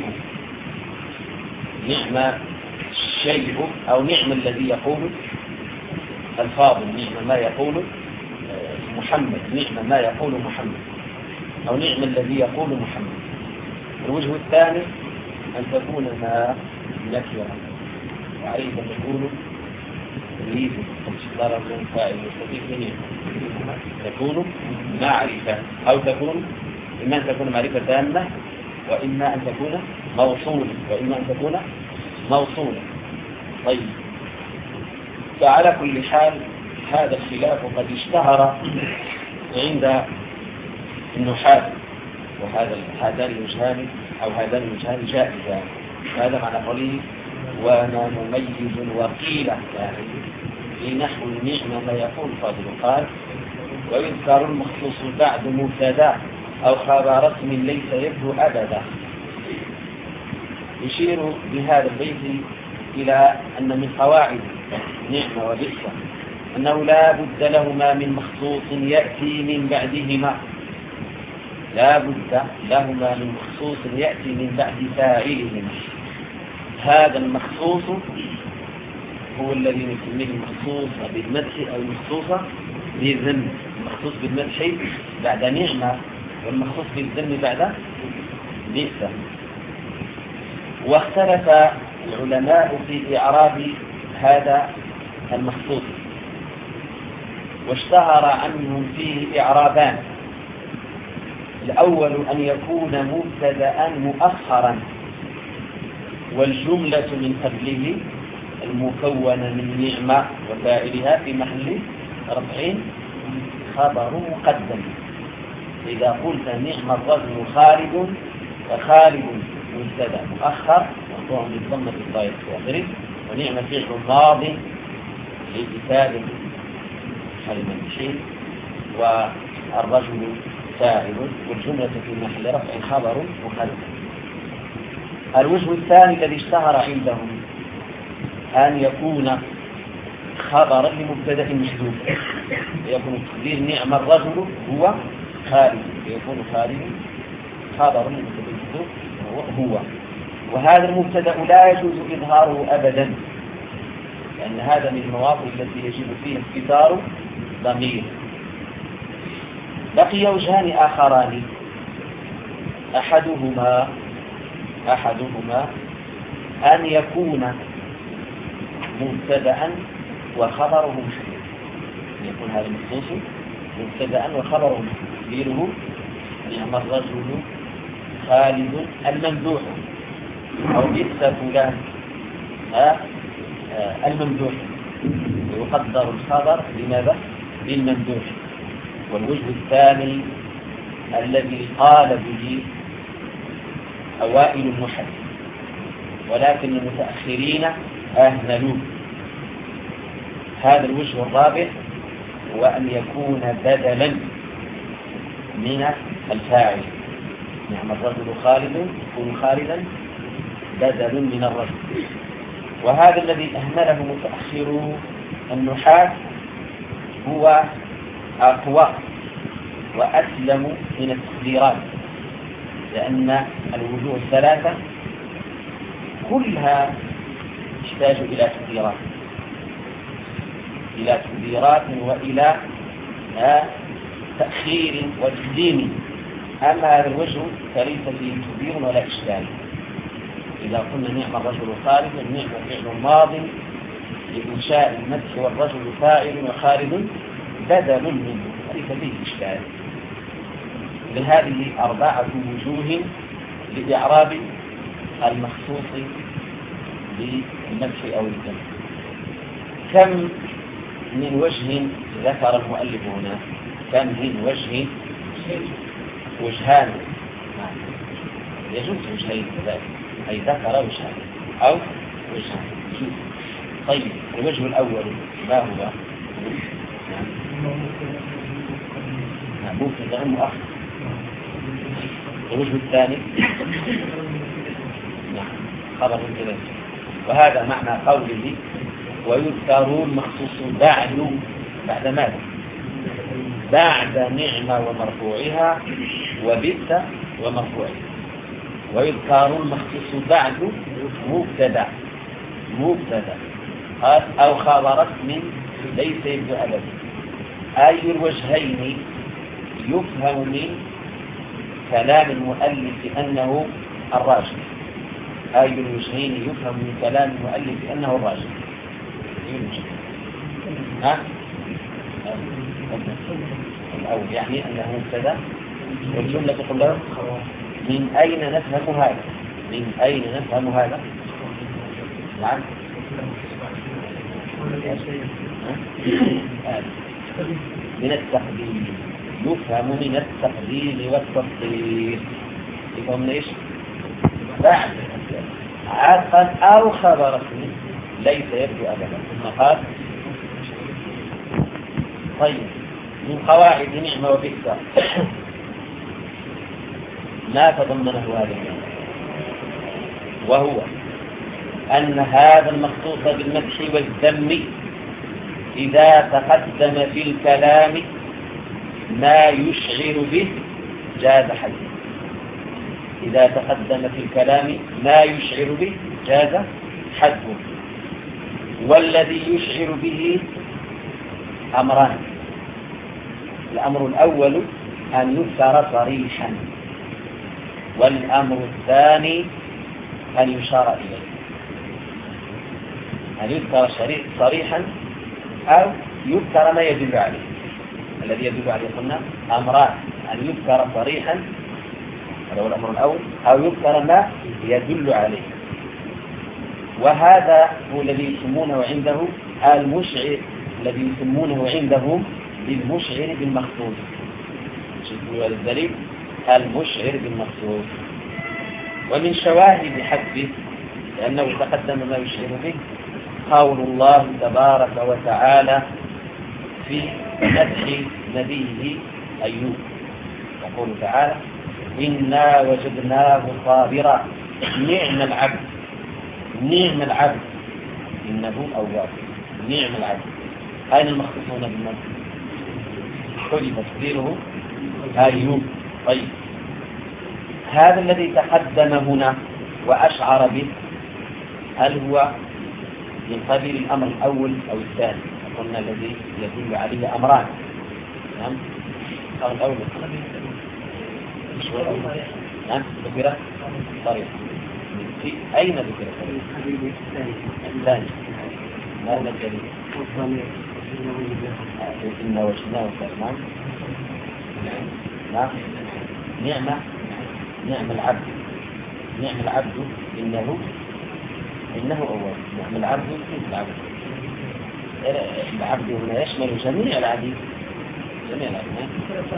نعم الشيء أو نعم الذي يقول الفاضل، نعم ما يقول محمد، نعم ما يقول محمد، أو نعم الذي يقول محمد. الوجه الثاني أن تكون ما نكرة، وعليه تقول تمييز ضرب فاعل مستفيد تكون معرفة، أو تكون إما أن تكون معرفة تامة، وإما أن تكون موصولة، وإما أن تكون موصولة. طيب، فعلى كل حال هذا الخلاف قد اشتهر عند النحاة، وهذا هذان الوجهان أو هذان الوجهان جائزان. هذا معنى قوله وانا مميز وقيل يعني في نحو النعمة ما يقول فاضل قال ويذكر المخصوص بعد مبتدا أو خبر اسم ليس يبدو أبدا. يشير بهذا البيت إلى أن من قواعد نعمة وبئس أنه لا بد لهما من مخصوص يأتي من بعدهما، لا بد لهما من مخصوص يأتي من بعد فاعلهما. هذا المخصوص هو الذي نسميه المخصوص بالمدح أو المخصوص بالذم. المخصوص بالمدح بعد نعمة، والمخصوص بالذم بعد بئس. واختلف العلماء في إعراب هذا المخصوص، واشتهر عنهم فيه إعرابان. الأول أن يكون مبتدأ مؤخرا، والجملة من قبله المكونة من نعمة وفاعلها في محل رفع خبر مقدم. إذا قلت نعم الرجل خالد، فخالد مبتدأ مؤخر مرفوع بالضمة الظاهرة في آخره، ونعم فعل ماض لكتاب المنشي، والرجل فاعل، والجملة في محل رفع خبر مقدم. الوجه الثاني الذي اشتهر عندهم أن يكون خبرا لمبتدأ محذوف، يكون تقدير نعم الرجل هو خالد، يكون خالد خبر لمبتدأ محذوف هو. وهذا المبتدأ لا يجوز إظهاره أبدا، لأن هذا من المواضع التي يجب فيها استتار ضمير. بقي وجهان آخران، أحدهما أحدهما أن يكون مبتدأ وخبره محذوف، يكون هذا المخصوص مبتدأ وخبره محذوف. غيره نعم الرجل خالد الممدوح، أو بئس فلان الممدوح، ويقدر الخبر لماذا؟ للممدوح. والوجه الثاني الذي قال به أوائل النحاة، ولكن المتأخرين أهملوه. هذا الوجه الرابع هو أن يكون بدلا من الفاعل. نعم الرجل خالد، يكون خالدا بدل من الرجل. وهذا الذي أهمله متأخرو النحاة هو أقوى وأسلم من التقديرات، لأن الوجوه الثلاثة كلها تحتاج إلى تقديرات إلى تقديرات وإلى تأخير وتقديم. أما هذا الوجه فليس فيه تقدير ولا إشكال. إذا قلنا نعم الرجل خالد، نعم فعل ماض لإنشاء المدح، والرجل فاعل وخالد بدل منه، ليس فيه إشكال. لهذه أربعة وجوه لإعراب المخصوص بالمدح أو الذم. كم من وجه ذكر المؤلف هنا؟ كم من وجه؟ وجهان، يجوز وجهين كذلك، أي ذكر وجهان أو وجهان. طيب، الوجه الأول ما هو؟ مبتدأ مؤخر. الوجه الثاني خبر كذلك. وهذا معنى قوله ويذكرون مخصوص بعد. بعد ماذا؟ بعد نعمة ومرفوعها وبئس ومرفوعها. ويذكرون مخصوص بعد مبتدأ مبتدأ أو خبر اسم ليس يبدو أبدا. أي الوجهين يفهم من كلام المؤلف أنه الراجح؟ أي الوجهين يفهم من كلام المؤلف أنه الراجح؟ ها الأول يعني أنه مبتدا والجملة كلها. من أين نفهم هذا؟ من أين نفهم هذا؟ نعم من التقديم، يفهم من التقديم والتفصيل. يفهم ليش؟ بعد عاقا أو خبر اسمه ليس يبدو أبدا ثم قال. طيب من قواعد نعمة وبئس ما تضمنه هذا الكلام، وهو أن هذا المخصوص بالمدح والذم إذا تقدم في الكلام ما يشعر به جاز حده. إذا تقدم في الكلام ما يشعر به جاز حده. والذي يشعر به أمران: الأمر الأول أن يذكر صريحا، والأمر الثاني أن يشار إليه. أن يذكر صريحا أو يذكر ما يدل عليه. الذي يدل عليه قلنا أمران: أن يذكر صريحا هذا هو الأمر الأول، أو يذكر ما يدل عليه. وهذا هو الذي يسمونه عنده المشعر، الذي يسمونه عندهم بالمشعر بالمخصوص. شوفوا الدليل المشعر بالمخصوص. ومن شواهد حده لأنه تقدم ما يشعر به قول الله تبارك وتعالى في مدح نبيه أيوب، يقول تعالى: إنا وجدناه صابرا نعم العبد. نعم العبد إنه أواب. نعم العبد. أين المخصوصون بالمدح؟ حذف تقديره أيوب. طيب هذا الذي تقدم هنا وأشعر به هل هو من قبيل الأمر الأول أو الثاني؟ قلنا الذي يدل عليه أمران. نعم الأمر الأول مش هو الأول. نعم ذكر صريح. في أين ذكر صريح؟ الثاني. ماذا الدليل؟ إنا وجدناه صابرا. نعم نعمة نعم العبد. نعم العبد إنه إنه أول. نعم العبد كيف العبد؟ العبد هنا يشمل جميع العبيد. جميع العبيد.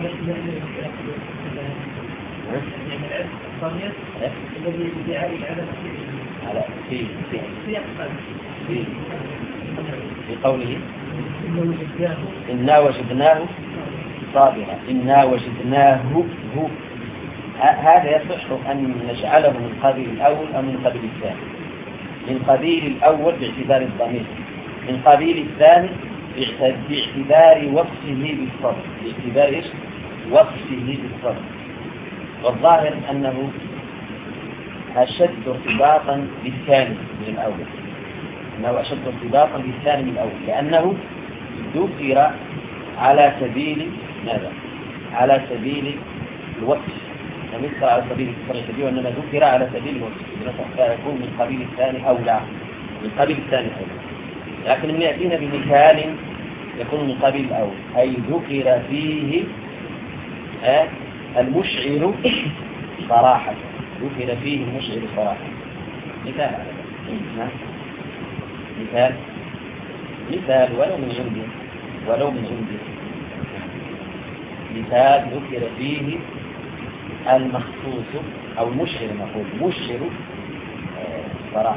الذي يدعي العبد على في في في في قوله إنا وجدناه صابرا. إنا وجدناه هو. هذا يصح أن نجعله من قبيل الأول أو من قبيل الثاني. من قبيل الأول باعتبار الضمير، من قبيل الثاني باعتبار وصفه بالصدر. باعتبار إيش؟ وصفه بالصدر. والظاهر أنه أشد ارتباطا بالثاني من الأول. أنه أشد ارتباطا بالثاني من الأول لأنه ذكر على سبيل ماذا؟ على سبيل الوصف. لم يذكر على سبيل التصريح، وإنما ذكر على سبيل الوصف، فيكون من قبيل الثاني أو لا. من قبيل الثاني أو لا. لكن من يأتينا بمثال يكون من قبيل الأول، أي ذكر فيه آه المشعر صراحة. ذكر فيه المشعر صراحة. مثال مثال مثال ولو من عندي ولو من عندي مثال ذكر فيه المخصوص أو المشعر، نقول مشعر صراحة.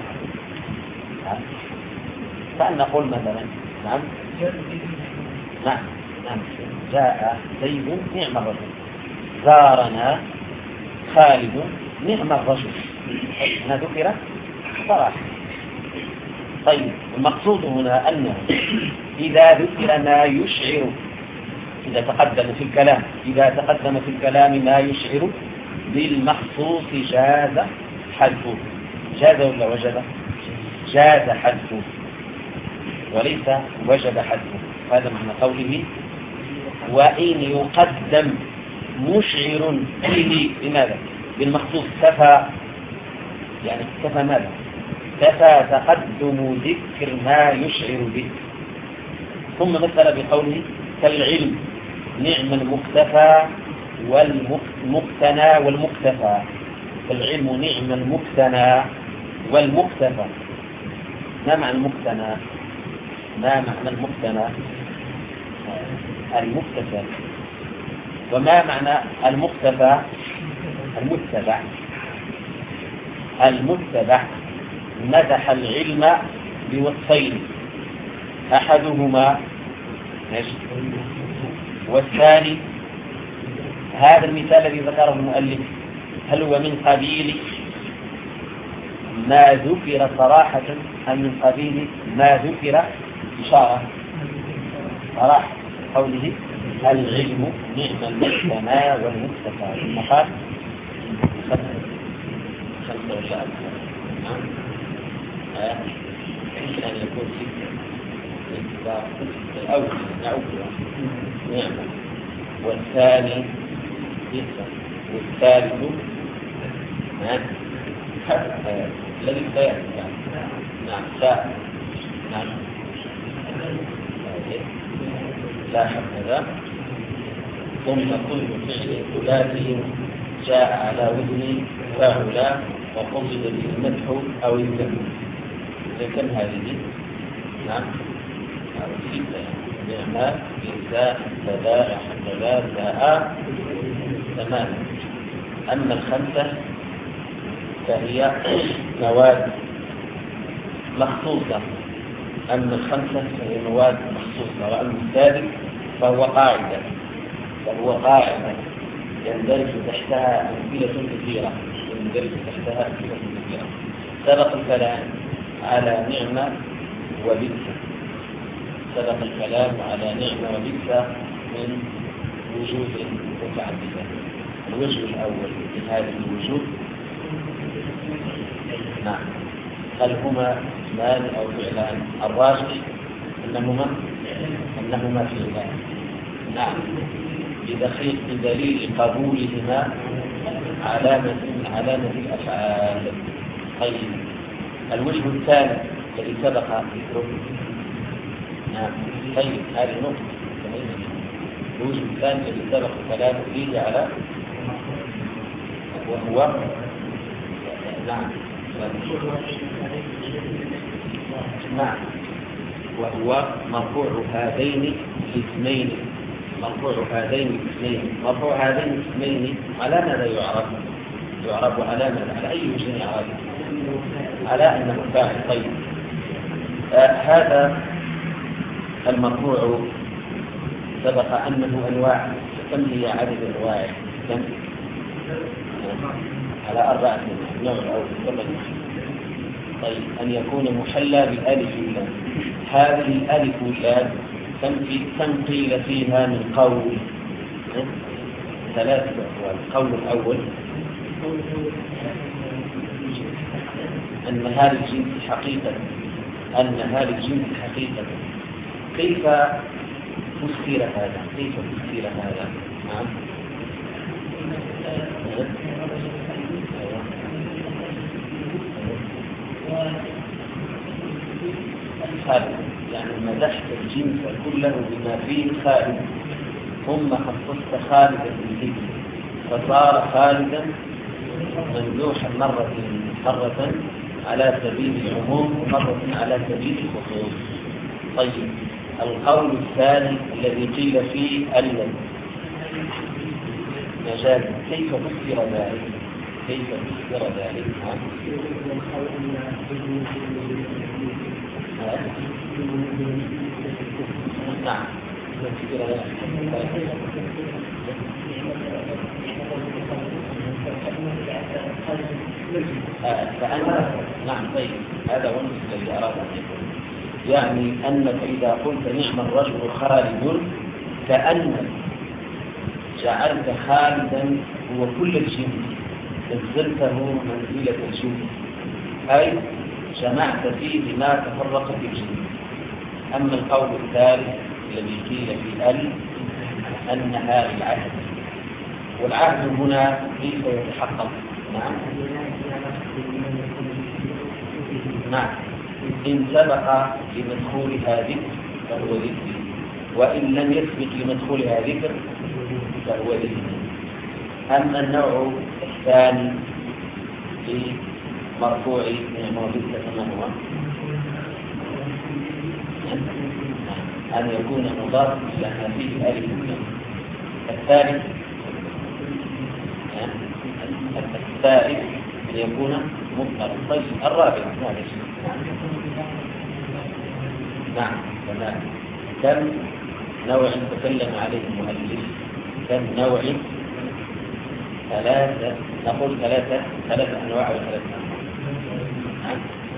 فأن نقول مثلا نعم نعم نعم جاء زيد نعم الرجل، زارنا خالد نعم الرجل. هنا ذكر صراحة. طيب المقصود هنا أنه إذا ذكر ما يشعر، إذا تقدم في الكلام إذا تقدم في الكلام ما يشعر بالمخصوص جاز حذفه. جاز ولا وجب؟ جاز حذفه وليس وجب حذفه. هذا معنى قوله وإن يقدم مشعر به بماذا؟ بالمخصوص كفى. يعني كفى ماذا؟ كفى تقدم ذكر ما يشعر به. ثم مثل بقوله كالعلم نعم المكتفى والمقتنى والمكتفى. العلم نعم المقتنى والمكتفى. ما معنى المقتنى؟ ما معنى المقتنى؟ المكتفى. وما معنى المكتفى؟ المتبع. المتبع مدح العلم بوصفين، أحدهما والثاني. هذا المثال الذي ذكره المؤلف هل هو من قبيل ما ذكر صراحة أم من قبيل ما ذكر إشارة؟ صراحة قوله العلم نعم المقتنى والمكتفى. المقال خمسة وشاء يمكن أن يكون ستة الأول نعود نعم، والثاني ستة، والثالث الذي سيأتي نعم ساء نعم لا هكذا. ثم كل فعل ثلاثي جاء على وزن فاعل وقصد به المدح أو الذم. كم هذه؟ نعم ستة نعمة إنساء سباء حسباء ساء ثمانية. أما الخمسة فهي مواد مخصوصة. أما الخمسة فهي مواد مخصوصة. وأما السادس فهو قاعدة، فهو قاعدة يندرج تحتها أمثلة كثيرة يندرج تحتها أمثلة كثيرة. سبق الكلام على نعمة وبئس، سبق الكلام على نعمة وبئس من وجوه متعددة. الوجه الأول من هذه الوجوه نعم هل هما اسمان أو فعلان؟ الراجح أنهما أنهما فعلان نعم بدخيل بدليل قبولهما علامة من علامة الأفعال. طيب الوجه الثاني الذي سبق ذكره نعم طيب هذه نقطة. الوجه الثاني الذي سبق كلامه فيه على وهو نعم نعم وهو مرفوع هذين الاسمين. مرفوع هذين الاسمين مرفوع هذين الاسمين على ماذا يعرف؟ يعرف على ماذا؟ على أي وجه يعرف؟ على أنه فاعل. طيب آه هذا المرفوع سبق أنه أنواع. كم هي عدد أنواع؟ كم؟ على أربعة نوع أو ثمانية. طيب أن يكون محلى بالألف واللام. هذه الألف واللام كم قيل فيها من قول؟ ثلاثة أقوال. القول الأول أن هذا الجنس حقيقة أن هذا الجنس حقيقة. كيف تفسير هذا؟ كيف تفسير هذا؟ نعم خالد يعني مدحت الجنس كله بما فيه خالد، ثم خصصت خالدا بالذكر فصار خالدا ممدوحا مرة مرة على سبيل العموم ومرة على سبيل الخصوص. طيب القول الثاني الذي قيل فيه ألم مجاز. كيف فسر ذلك؟ كيف فسر ذلك؟ نعم فأنت نعم طيب هذا هو الذي أراد أن يقول. يعني أنك إذا قلت نعم الرجل خالد كأنك جعلت خالدا هو كل الجنس، نزلته منزلة الجنس، أي جمعت فيه ما تفرق في الجنس. أما القول الثالث الذي قيل في ال أنها العهد، والعهد هنا كيف يتحقق؟ نعم نعم إن سبق لمدخول هذه فهو ذكر، وإن لم يثبت لمدخولها ذكر فهو ذكر. أما النوع الثاني في مرفوع نعمة وبئس كما هو أن يكون مضاف إلى ما فيه ألف الثالث الثالث أن يكون مضمرا. طيب الرابع معلش نعم تمام. كم نوع تكلم عليه المؤلف؟ كم نوع؟ ثلاثة، نقول ثلاثة ثلاثة أنواع وثلاثة أنواع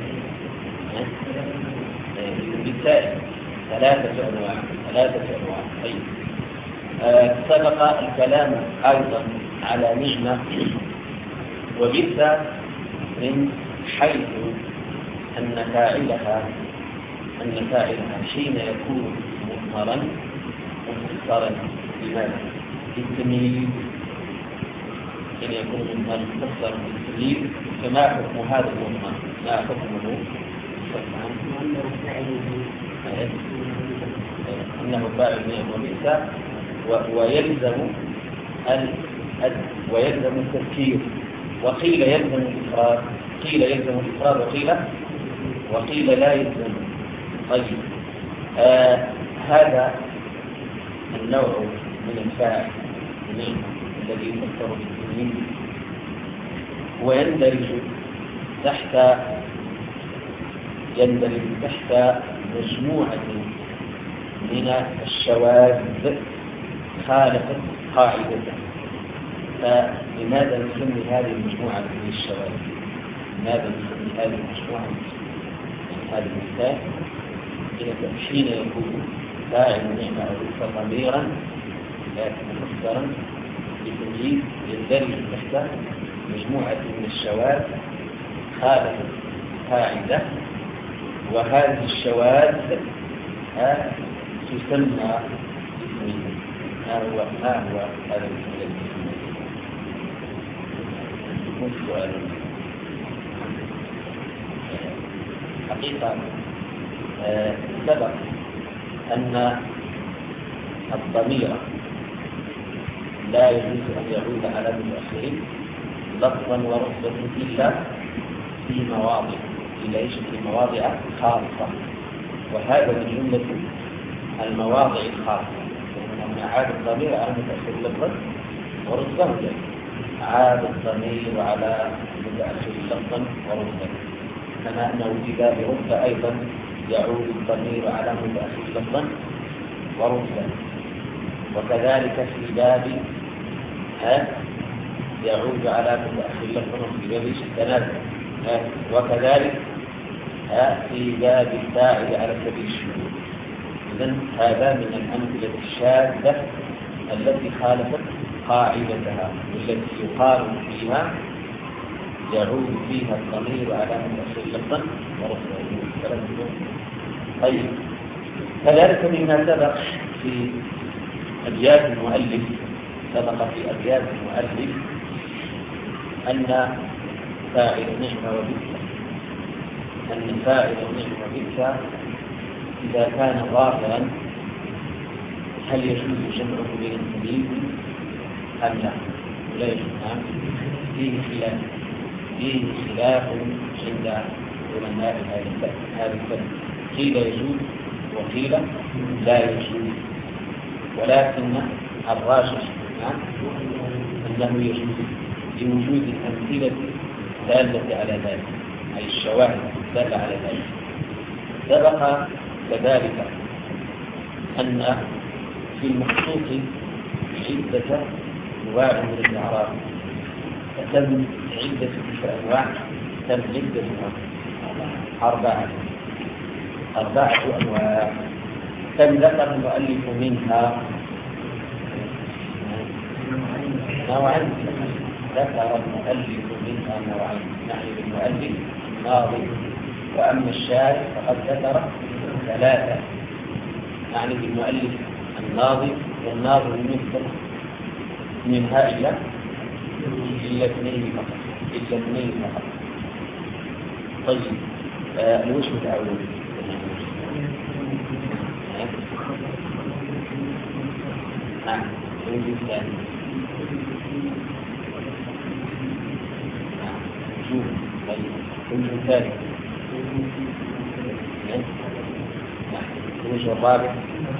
بالتالي ثلاثة أنواع ثلاثة أنواع. طيب آه سبق الكلام أيضا على نعمة وبئس من حيث أن فاعلها أن فاعلها حين يكون مضمرا مفسرا لماذا؟ بالتمييز. حين يكون مضمرا مفسرا بالتمييز فما حكم هذا المضمر؟ ما حكمه؟ أنه فاعل نعم وبئس ويلزم ويلزم التذكير، وقيل يلزم الإفراد، قيل يلزم الإفراد وقيل وقيل لا يلزم. طيب آه هذا النوع من الفاعل الذي يفسر بالتمييز ويندرج تحت يندرج تحت مجموعة من الشواذ خالفت قاعدته. فلماذا نسمي هذه المجموعة من الشواذ؟ لماذا نسمي هذه المجموعة من هذه المثال؟ حين يكون فاعل نعمة أو ضميرا لكن مفسرا بتمييز يندرج تحت مجموعة من الشواذ خالفت قاعدة، وهذه الشواذ تسمى باسمه. ما هو ما هو هذا الاسم؟ السؤال حقيقة آه سبق أن الضمير لا يجوز أن يعود على المتأخرين لفظا ورتبة إلا في مواضع إلا إيش في مواضع خاصة، وهذا من جملة المواضع الخاصة. لأن عاد الضمير على المتأخر لفظا ورتبة، عاد الضمير على المتأخر لفظا ورتبة، كما أنه في باب رتبة أيضا يعود الضمير على متأخر لفظا ورتبة، وكذلك في باب ها يعود على متأخر لفظا في باب التنازل، وكذلك ها في باب الفاعل على سبيل الشذوذ. إذن هذا من الأمثلة الشاذة التي خالفت قاعدتها، والتي يقال فيها يعود فيها الضمير على متأخر لفظا ورتبة. طيب كذلك مما سبق في أبيات المؤلف سبق في أبيات المؤلف أن فاعل نعمة وبئس أن فاعل نعمة وبئس إذا كان ظاهرا هل يجوز جمعه بين التمييز أم لا؟ لا يجوز. فيه خلاف فيه خلاف عند علماء هذا الفن، قيل يجوز وقيل لا يجوز، ولكن الراجح أنه يجوز لوجود الأمثلة دالة على ذلك، أي الشواهد دالة على ذلك. سبق كذلك أن في المخصوص عدة أنواع من الأعراض، فتم عدة أنواع تم عدة أربعة أربعة أنواع كم ذكر المؤلف منها؟ نوعين. ذكر المؤلف منها نوعين، نعني بالمؤلف الناظم، وأما الشارع فقد ذكر ثلاثة، نعني بالمؤلف الناظم والناظم مثل منها إلا إلا اثنين فقط إلا اثنين فقط. طيب آه الوجه الأول نعم وجود ثاني. نعم وجود. طيب وجود ثاني. نعم الوجه الرابع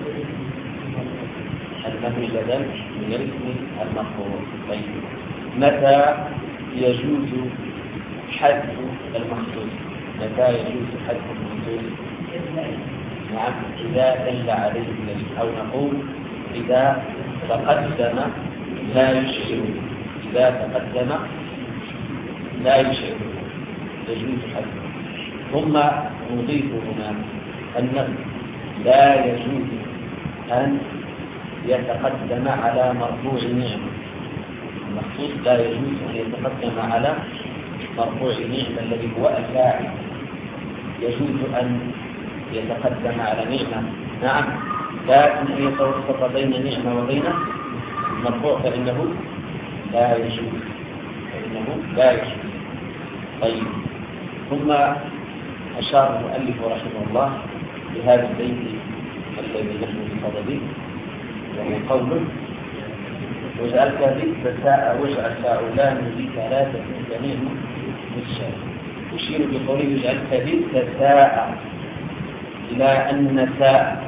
النفي بدل من الاسم المفعول. طيب متى يجوز حذف المخصوص؟ متى يجوز حذف المخصوص؟ نعم إذا دل عليه الدليل، أو نقول إذا تقدم لا يشعر، إذا تقدم لا يشعر يجوز حذفه. ثم نضيف هنا أنه لا يجوز أن يتقدم على مرفوع نعمة. المخصوص لا يجوز أن يتقدم على مرفوع نعمة الذي هو الفاعل، يجوز أن يتقدم على نعمة نعم، لكن أن يتوسط بين نعمة وبين مرفوع فإنه لا يجوز، فإنه لا يجوز. طيب ثم أشار المؤلف رحمه الله بهذا البيت الذي نحن بصدده، وهو قوله واجعل ذكر ساء واجعل فاعلان بثلاثة جميع بالشارع. يشير بقوله واجعل ذكر ساء إلى أن ساء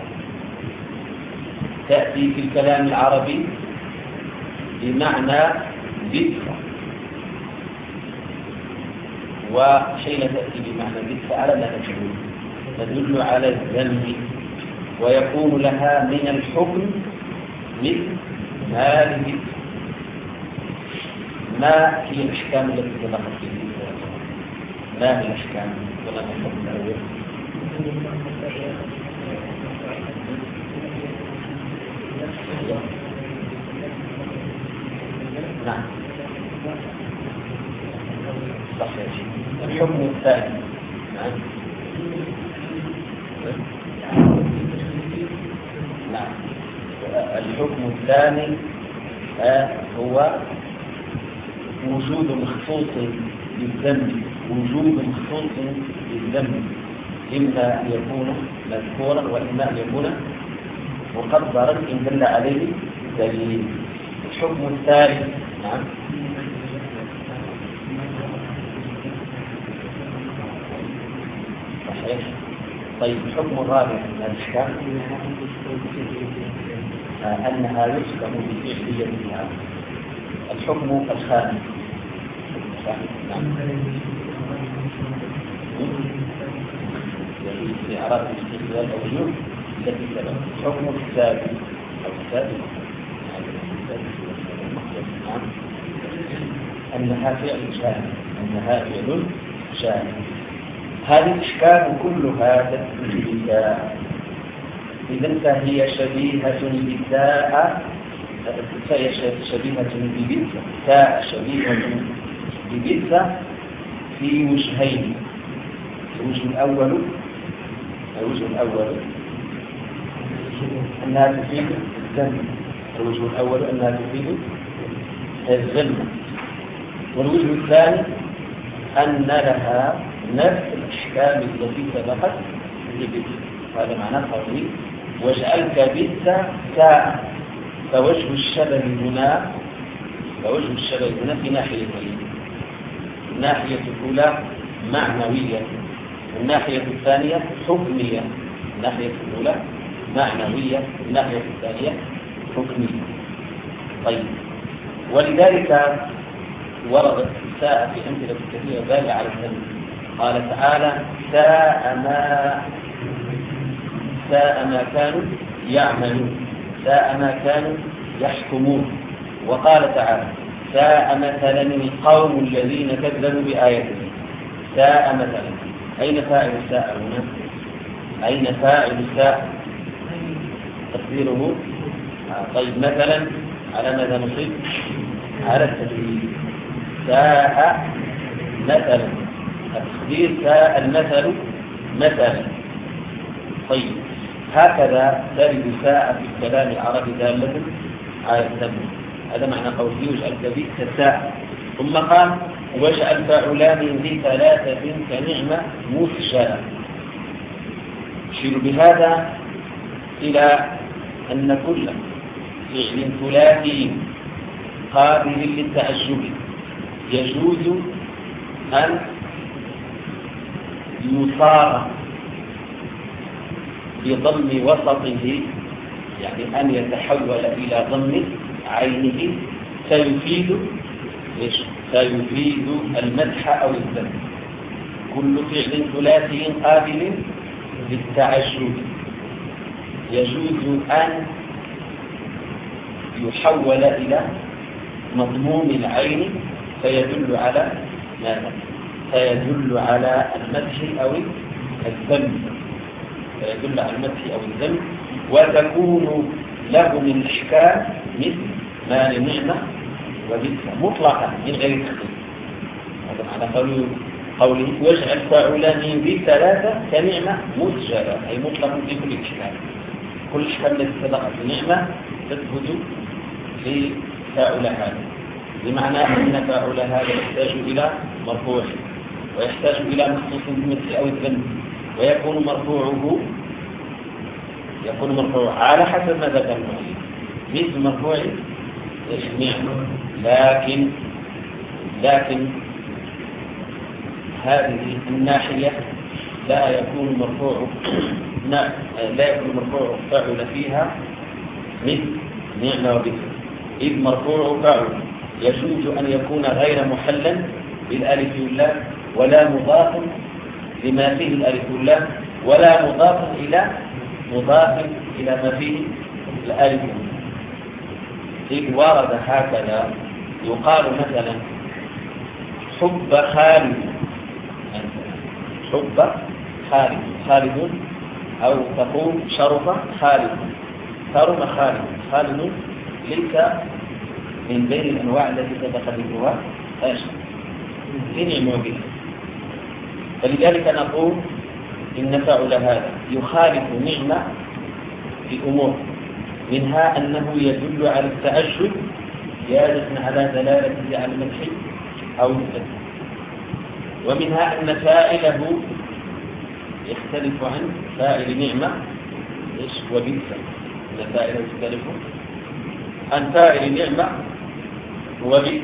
تأتي في الكلام العربي بمعنى ذكر، وحين تأتي بمعنى ذكر على لا تجهل تدل على الذنب، ويكون لها من الحكم مثل ما لذكر. ما هي الأحكام التي تدخل في الذكر؟ ما هي الأحكام؟ ولا الحكم الأول؟ نعم صحيح. الحكم الثاني نعم نعم الحكم الثاني هو وجود مخصوص للذنب، وجود مخصوص للذنب إما أن يكون مذكورا وإما أن يكون مقدرا إن دل عليه دليل. الحكم الثالث نعم صحيح. طيب الحكم الرابع من الأحكام أنها يحكم بفعليتها. الحكم الخامس نعم في إعراب الاستقلال الوجوب التي سبب. الحكم السادس أو السادس نعم أنها فعل شامل، أنها فعل شامل. هذه الأحكام كلها تدل بالساء، إذن فهي شبيهة بالساء، فهي شبيهة ببئس، ساء شبيهة ببئس في وجهين. الوجه الأول الوجه الأول أنها تفيد الذم، الوجه الأول أنها تفيد الذم، والوجه الثاني أن لها نفس الأحكام التي سبقت لبئس. هذا معنى قوله واجعلك بئس ساء. فوجه الشبه هنا فوجه الشبه هنا في ناحيتين، الناحية الأولى معنوية، الناحية الثانية حكمية. الناحية الأولى معنوية، الناحية الثانية حكمية. طيب ولذلك وردت الساء في أمثلة كثيرة دالة على الذنب. قال تعالى ساء ما ساء ما كانوا يعملون، ساء ما كانوا يحكمون. وقال تعالى ساء مثلا القوم الذين كذبوا بآياتنا. ساء مثلا، أين فاعل ساء هنا؟ أين فاعل ساء؟ تقديره طيب مثلا على ماذا نصيب؟ على التدريب. ساء مثلا، التقدير ساء المثل مثلا. طيب هكذا ترد ساء في الكلام العربي دالة على الذنب. هذا معنى قوله واجعل بئس ساء. ثم قال واجعل فاعلان ذي ثلاثة كنعمة مفشلة. يشير بهذا إلى أن كل فعل ثلاثي قابل للتعجب يجوز أن يصار بضم وسطه، يعني أن يتحول إلى ضم عينه فيفيد فيفيد المدح أو الذم. كل فعل ثلاثي قابل للتعجب يجوز أن يحول إلى مضموم العين فيدل على ماذا؟ فيدل على المدح أو الذم، فيدل على المدح أو الذم، وتكون له من الإحكام مثل ما لنعمة وبئس مطلقا من غير تخفيف. هذا معنى قوله قوله واجعل فاعلان بثلاثة كنعمة مسجلة، أي مطلق في كل إحكام. كل إحكام التي سبقت النعمة تثبت في فاعل هذا، بمعنى أن فاعل هذا يحتاج إلى مرفوع ويحتاج إلى مخصوص بالمثل أو الذنب، ويكون مرفوعه يكون مرفوع على حسب ما ذكر المؤلف مثل مرفوع النعمة. لكن لكن هذه الناحية لا يكون مرفوع لا يكون مرفوع فاعل فيها مثل نعمة وبئس، إذ مرفوع فاعل يجوز أن يكون غير محلا بالالف واللام ولا مضاف لما فيه الالف واللام ولا مضاف إلى مضاف إلى ما فيه الالف واللام. إذ ورد هكذا يقال مثلا حب خالد، حب خالد خالد، أو تقول شرف خالد كرم خالد. خالد ليس من بين الأنواع التي تتخذها أشهر في نعمة بها، فلذلك نقول إن فاعل هذا يخالف نعمة في أمور، منها أنه يدل على التعجب زيادة على دلالته على المدح أو الذم، ومنها أن فاعله يختلف عن فاعل نعمة وبئس، أن فاعله يختلف عن فاعل نعمة وبئس.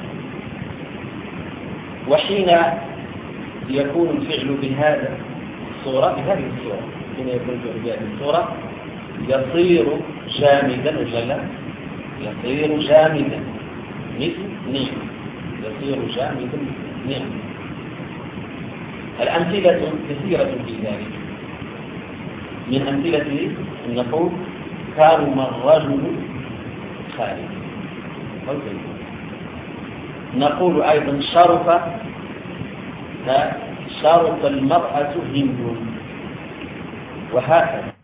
وحين يكون الفعل بهذا الصورة بهذه الصورة حين يكون الفعل بهذه الصورة يصير جامدا وجلا يصير جامدا مثل نعمة، يصير جامدا نعمة. الأمثلة كثيرة في ذلك، من أمثلته أن نقول كرم الرجل خالد، نقول أيضا شرف شرف المرأة هند، وهكذا.